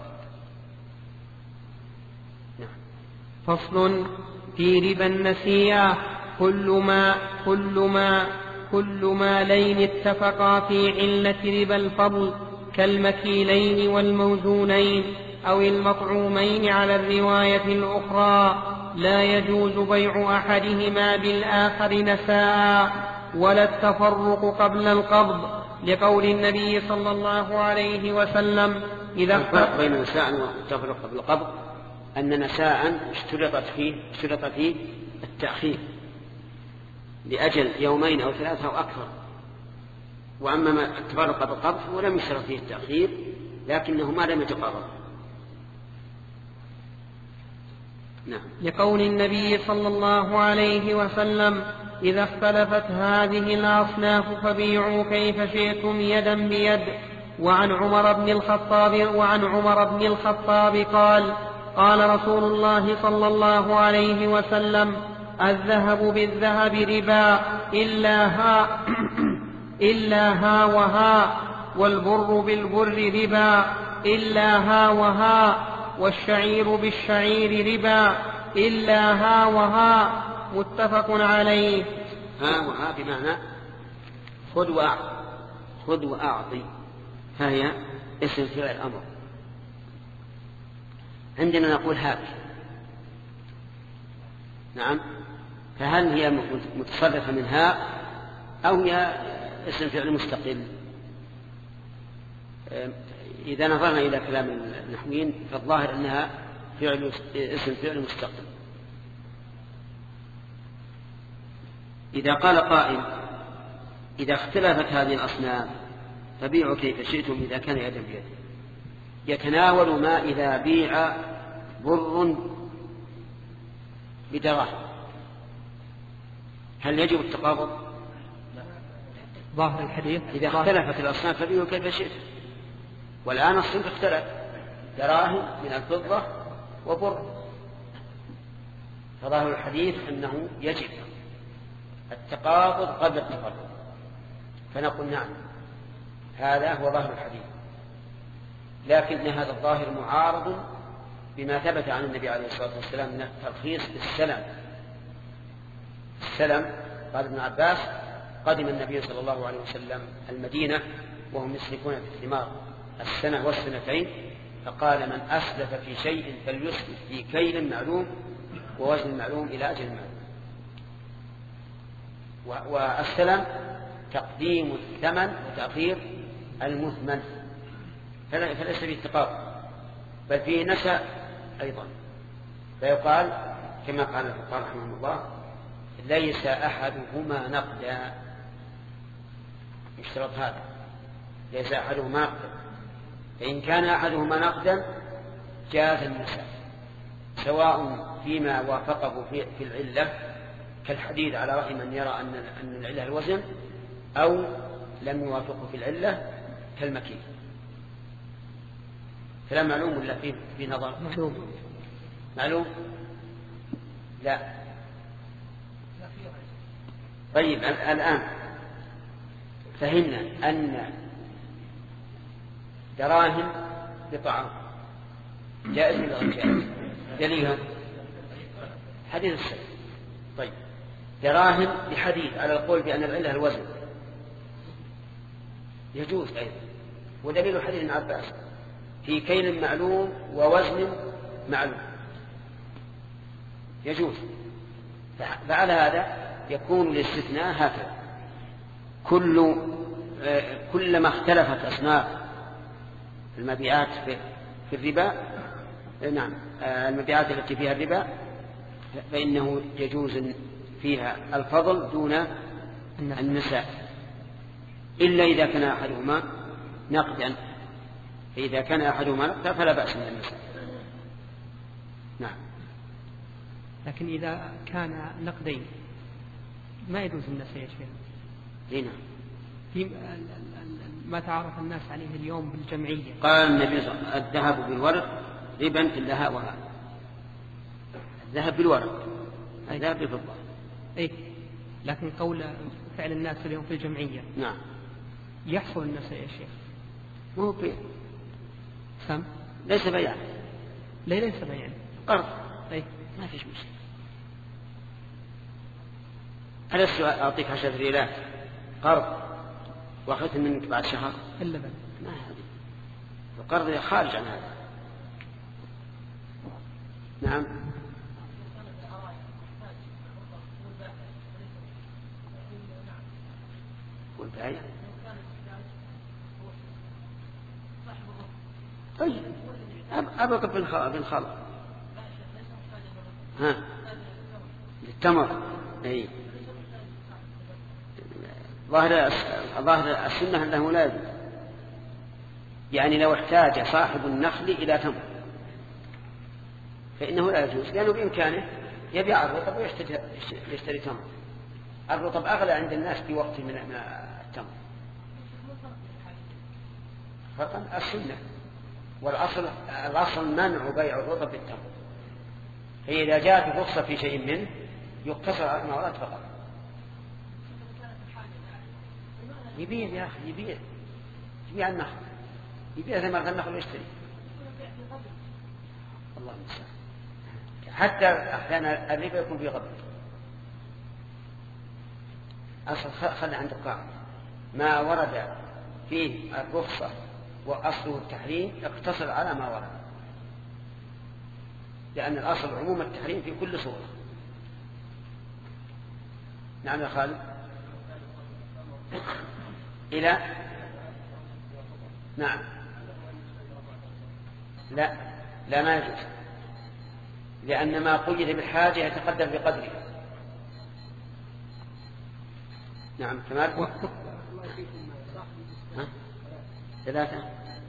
Speaker 1: نعم.
Speaker 2: فصل في ربا النسيئة: كل ما كل ما كل ما لين اتفقا في علة ربا الفضل كالمكيلين والموزونين أو المطعومين على الرواية الأخرى لا يجوز بيع أحدهما بالآخر نساء ولا التفرق قبل القبض، لقول النبي صلى الله عليه وسلم: إذا
Speaker 1: الفرق بين نساء والتفرق قبل القبض أن نساء اشترطت فيه اشترط فيه التأخير لأجل يومين أو ثلاثة أو أكثر، وأما التفرق قبل القبض ولم يشترط فيه التأخير لكنه ما لم يتقرب. نعم.
Speaker 2: لقول النبي صلى الله عليه وسلم: إذا اختلفت هذه الأصناف فبيعوا كيف شئتم يدا بيد. وعن عمر بن الخطاب وعن عمر بن الخطاب قال: قال رسول الله صلى الله عليه وسلم: الذهب بالذهب ربا إلا ها إلا ها وها، والبر بالبر ربا إلا ها وها، والشعير بالشعير ربا إلا ها وها. متفق عليه.
Speaker 1: ها وها بمعنى خذ وأعطي، خذ وأعطي، فهي اسم فعل الأمر. عندنا نقول هات. نعم. فهل هي متصرفة من هاء أو هي اسم فعل مستقل؟ إذا نظرنا إلى كلام النحويين فالظاهر أنها فعل اسم فعل مستقل. إذا قال قائل: إذا اختلفت هذه الأصناف فبيعوا كيف شئتم إذا كان يدا بيد، يتناول ما إذا بيع بر بدراهم، هل يجب التقابض؟
Speaker 2: ظاهر الحديث
Speaker 1: إذا اختلفت الأصناف فبيعوا كيف شئتم. والآن الصنف اختلف، دراهم من الفضة وبر، فظاهر الحديث أنه يجب التقابض قبل التقابض، فنقول نعم هذا هو ظاهر الحديث، لكن هذا الظاهر معارض بما ثبت عن النبي عليه الصلاة والسلام من الترخيص بالسلم. السلم قال ابن عباس: قدم النبي صلى الله عليه وسلم المدينة وهم يسلفون في الثمار السنة والسنتين، فقال: من أسلف في شيء فليسلف في كيل معلوم ووزن معلوم إلى أجل معلوم. والسلم تقديم الثمن وتأخير المثمن، فليس فيه التقابض بل فيه نسأ أيضا. فيقال كما قال الفقهاء رحمهم الله: ليس أحدهما نقدا. يشترط هذا، ليس أحدهما نقدا، فإن كان أحدهما نقدا جاز النسأ، سواء فيما وافقه في العلة كالحديد على رأي من يرى أن العلة الوزن، أو لم يوافقه في العلة كالمكيل. كلام معلوم ولا فيه في نظر؟
Speaker 2: معلوم.
Speaker 1: معلوم؟ لا. طيب الآن فهمنا أن دراهم بطعام جائز ولا غير جائز؟ دليلها حديث السيد. طيب دراهم بحديد على القول بأن العلة الوزن يجوز أيضا، ودليل حديث ابن عباس: في كيل معلوم ووزن معلوم، يجوز. فعلى هذا يكون الاستثناء هكذا: كل كلما اختلفت أصناف المبيعات في الربا، نعم المبيعات التي فيها الربا، فإنه يجوز فيها الفضل دون النساء، إلا إذا كان أحدهما نقدا، فإذا كان أحدهما نقدا فلا بأس من النساء. نعم.
Speaker 2: لكن إذا كان نقدين ما يجوز النساء يا شيخ.
Speaker 1: هنا
Speaker 2: في ما تعرف الناس عليه اليوم بالجمعية.
Speaker 1: قال النبي صلى الله عليه وسلم الذهب بالورق ربا إلا هؤلاء. الذهب بالورق، الذهب بالفضة.
Speaker 2: إيه، لكن قول فعل الناس اليوم في الجمعية
Speaker 1: نعم
Speaker 2: يحصل الناس يا شيخ.
Speaker 1: مو بيع.
Speaker 2: سم
Speaker 1: ليس بيع.
Speaker 2: لا ليس بيع،
Speaker 1: قرض.
Speaker 2: إيه
Speaker 1: ما فيش مشكلة. ألست أعطيك عشرة ريالات قرض وأخذت منك بعد شهر؟
Speaker 2: إلا بل
Speaker 1: ما هذه القرض خارج عن هذا. نعم والبايع. طيب أبقى بالخلق ها للتمر. أي ظاهر ظاهر السنة أنه لا يجوز، يعني لو احتاج صاحب النخل إلى تمر فإنه لا يجوز، لأنه بإمكانه يبيع الرطب ويشتري تمر. الرطب أغلى عند الناس في وقت من التمر. فرقا السنة والأصل الأصل منع بيع الرطب بالتمر. هي إذا جاءت الرخصة في شيء منه يقتصر على المعروض فقط. يبيع يا أخي يبيع يبيع النخل، يبيع ثمرة النخل ويشتري. الله المستعان. حتى أحيانا الربا يكون في غبن. أصل خل عند القاعدة ما ورد فيه الرخصة وأصله التحريم يقتصر على ما ورد، لأن الأصل عموم التحريم في كل صورة. نعم يا خالد. إلى نعم لا لا ما يجوز، لأن ما قيد بالحاجة يتقدم بقدره. نعم كمال. ثلاثة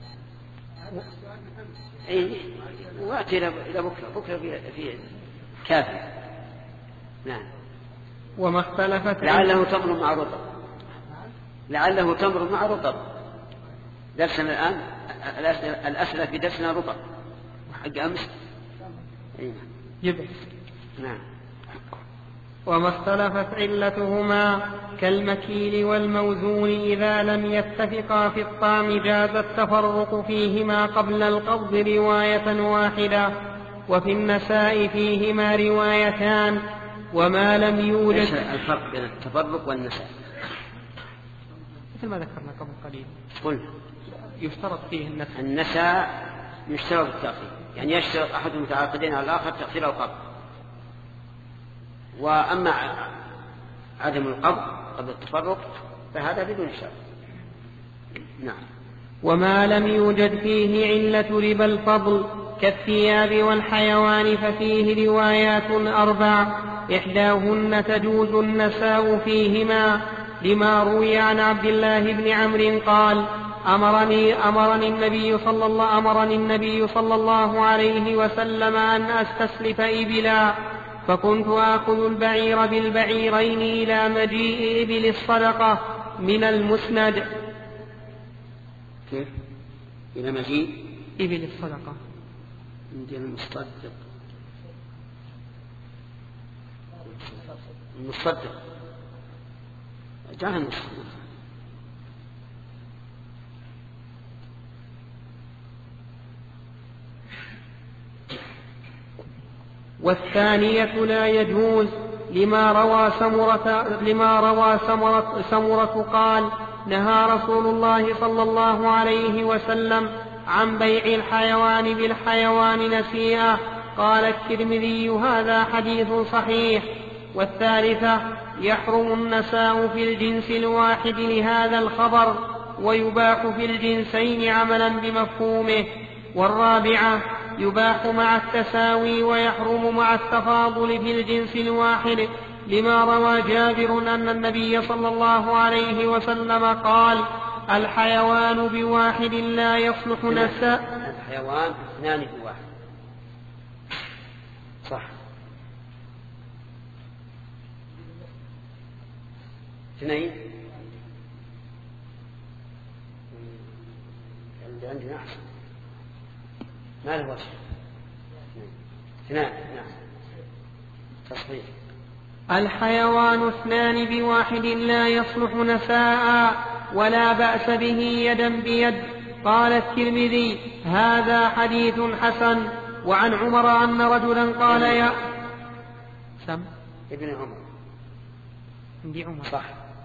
Speaker 1: إيه وأتي إلى بكرة بكرة في كافي. نعم.
Speaker 2: وما اختلفت
Speaker 1: لعله تمر مع رطب، لعله تمر مع رطب. درسنا الآن الأسئلة في درسنا رطب حق أمس. إيه.
Speaker 2: يبس.
Speaker 1: نعم.
Speaker 2: وما اختلفت علتهما كالمكيل والموزون إذا لم يتفقا في الطعم جاز التفرق فيهما قبل القبض رواية واحدة، وفي النساء فيهما روايتان. وما لم يوجد.
Speaker 1: ايش الفرق بين التفرق والنساء؟
Speaker 2: مثل ما ذكرنا قبل قليل.
Speaker 1: قل.
Speaker 2: يشترط فيه النساء.
Speaker 1: النساء يشترط التأخير، يعني يشترط أحد المتعاقدين على الآخر تأخير أو قبض. وأما عدم القبض قبل التفرق فهذا بدون شرط. نعم.
Speaker 2: وما لم يوجد فيه علة ربا الفضل كالثياب والحيوان ففيه روايات أربع، إحداهن تجوز النساء فيهما، لما روي عن عبد الله بن عمرو قال: أمرني أمرني النبي صلى الله أمرني النبي صلى الله عليه وسلم أن أستسلف إبلا، فكنت آخذ البعير بالبعيرين إلى مجيء إبل الصدقة من المسند.
Speaker 1: كيف؟ إلى مجيء
Speaker 2: إبل الصدقة
Speaker 1: من المصدق المصدق جاء المصدق.
Speaker 2: والثانية لا يجوز لما روى سمرة لما روى سمرة, سمرة قال: نهى رسول الله صلى الله عليه وسلم عن بيع الحيوان بالحيوان نسيئة. قال الترمذي: هذا حديث صحيح. والثالثة يحرم النساء في الجنس الواحد لهذا الخبر، ويباح في الجنسين عملا بمفهومه. والرابعة يباح مع التساوي ويحرم مع التفاضل في الجنس الواحد، لما روى جابر أن النبي صلى الله عليه وسلم قال: الحيوان بواحد لا يصلح نساء.
Speaker 1: الحيوان اثنان بواحد. صح. اثنين اللي عندنا أحسن ما له وجه اثنان. نعم تصحيح.
Speaker 2: الحيوان اثنان بواحد لا يصلح نساء ولا بأس به يدا بيد. قال الترمذي هذا حديث حسن. وعن عمر أن رجلا قال يا سم
Speaker 1: ابن عمر
Speaker 2: عندي عمر
Speaker 1: صح.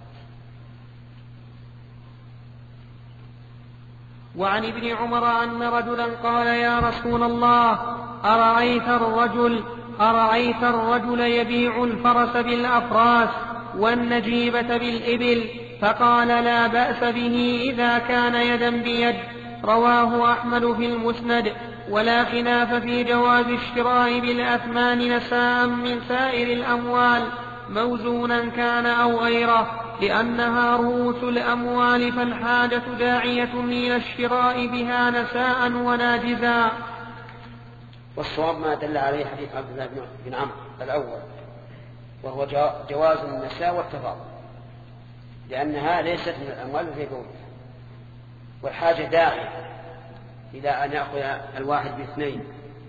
Speaker 2: وعن ابن عمر أن رجلا قال يا رسول الله أرأيت الرجل أرأيت الرجل يبيع الفرس بالأفراس والنجيبة بالإبل؟ فقال لا بأس به إذا كان يدا بيد. رواه أحمد في المسند. ولا خلاف في جواز الشراء بالأثمان نساء من سائر الأموال موزونا كان أو غيره لأنها رؤوس الأموال فالحاجة داعية إلى الشراء بها نساء وناجزا.
Speaker 1: والصواب ما دل عليه حديث عبد الله بن عمرو الأول وهو جواز النساء والتفاضل لأنها ليست من الأموال التي يكون والحاجة داعية إلى أن يأخذ الواحد باثنين.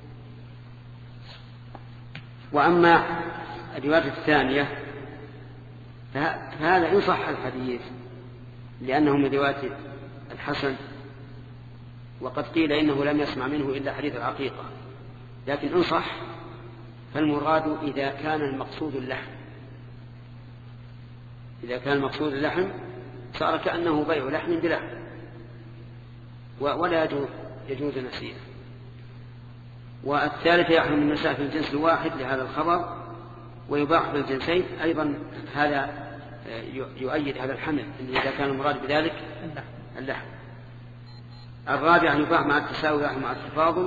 Speaker 1: وأما الرواية الثانية فهذا إن صح الحديث لأنه من رواية الحسن وقد قيل إنه لم يسمع منه إلا حديث العقيقة لكن إن صح فالمراد إذا كان المقصود اللحم إذا كان المقصود اللحم صار كأنه بيع لحم بلحم ولا يجوز نسيئة. والثالث يحرم النساء في الجنس الواحد لهذا الخبر ويباح في الجنسين أيضا. هذا يؤيد هذا الحمل إذا كان المراد بذلك اللحم. الرابع يباح مع التساوي مع التفاضل.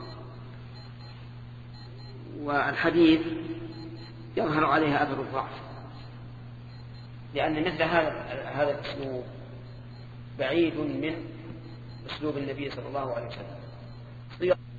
Speaker 1: والحديث يظهر عليها أثر الضعف لأن مثل هذا هذا الأسلوب بعيد من أسلوب النبي صلى الله عليه وسلم.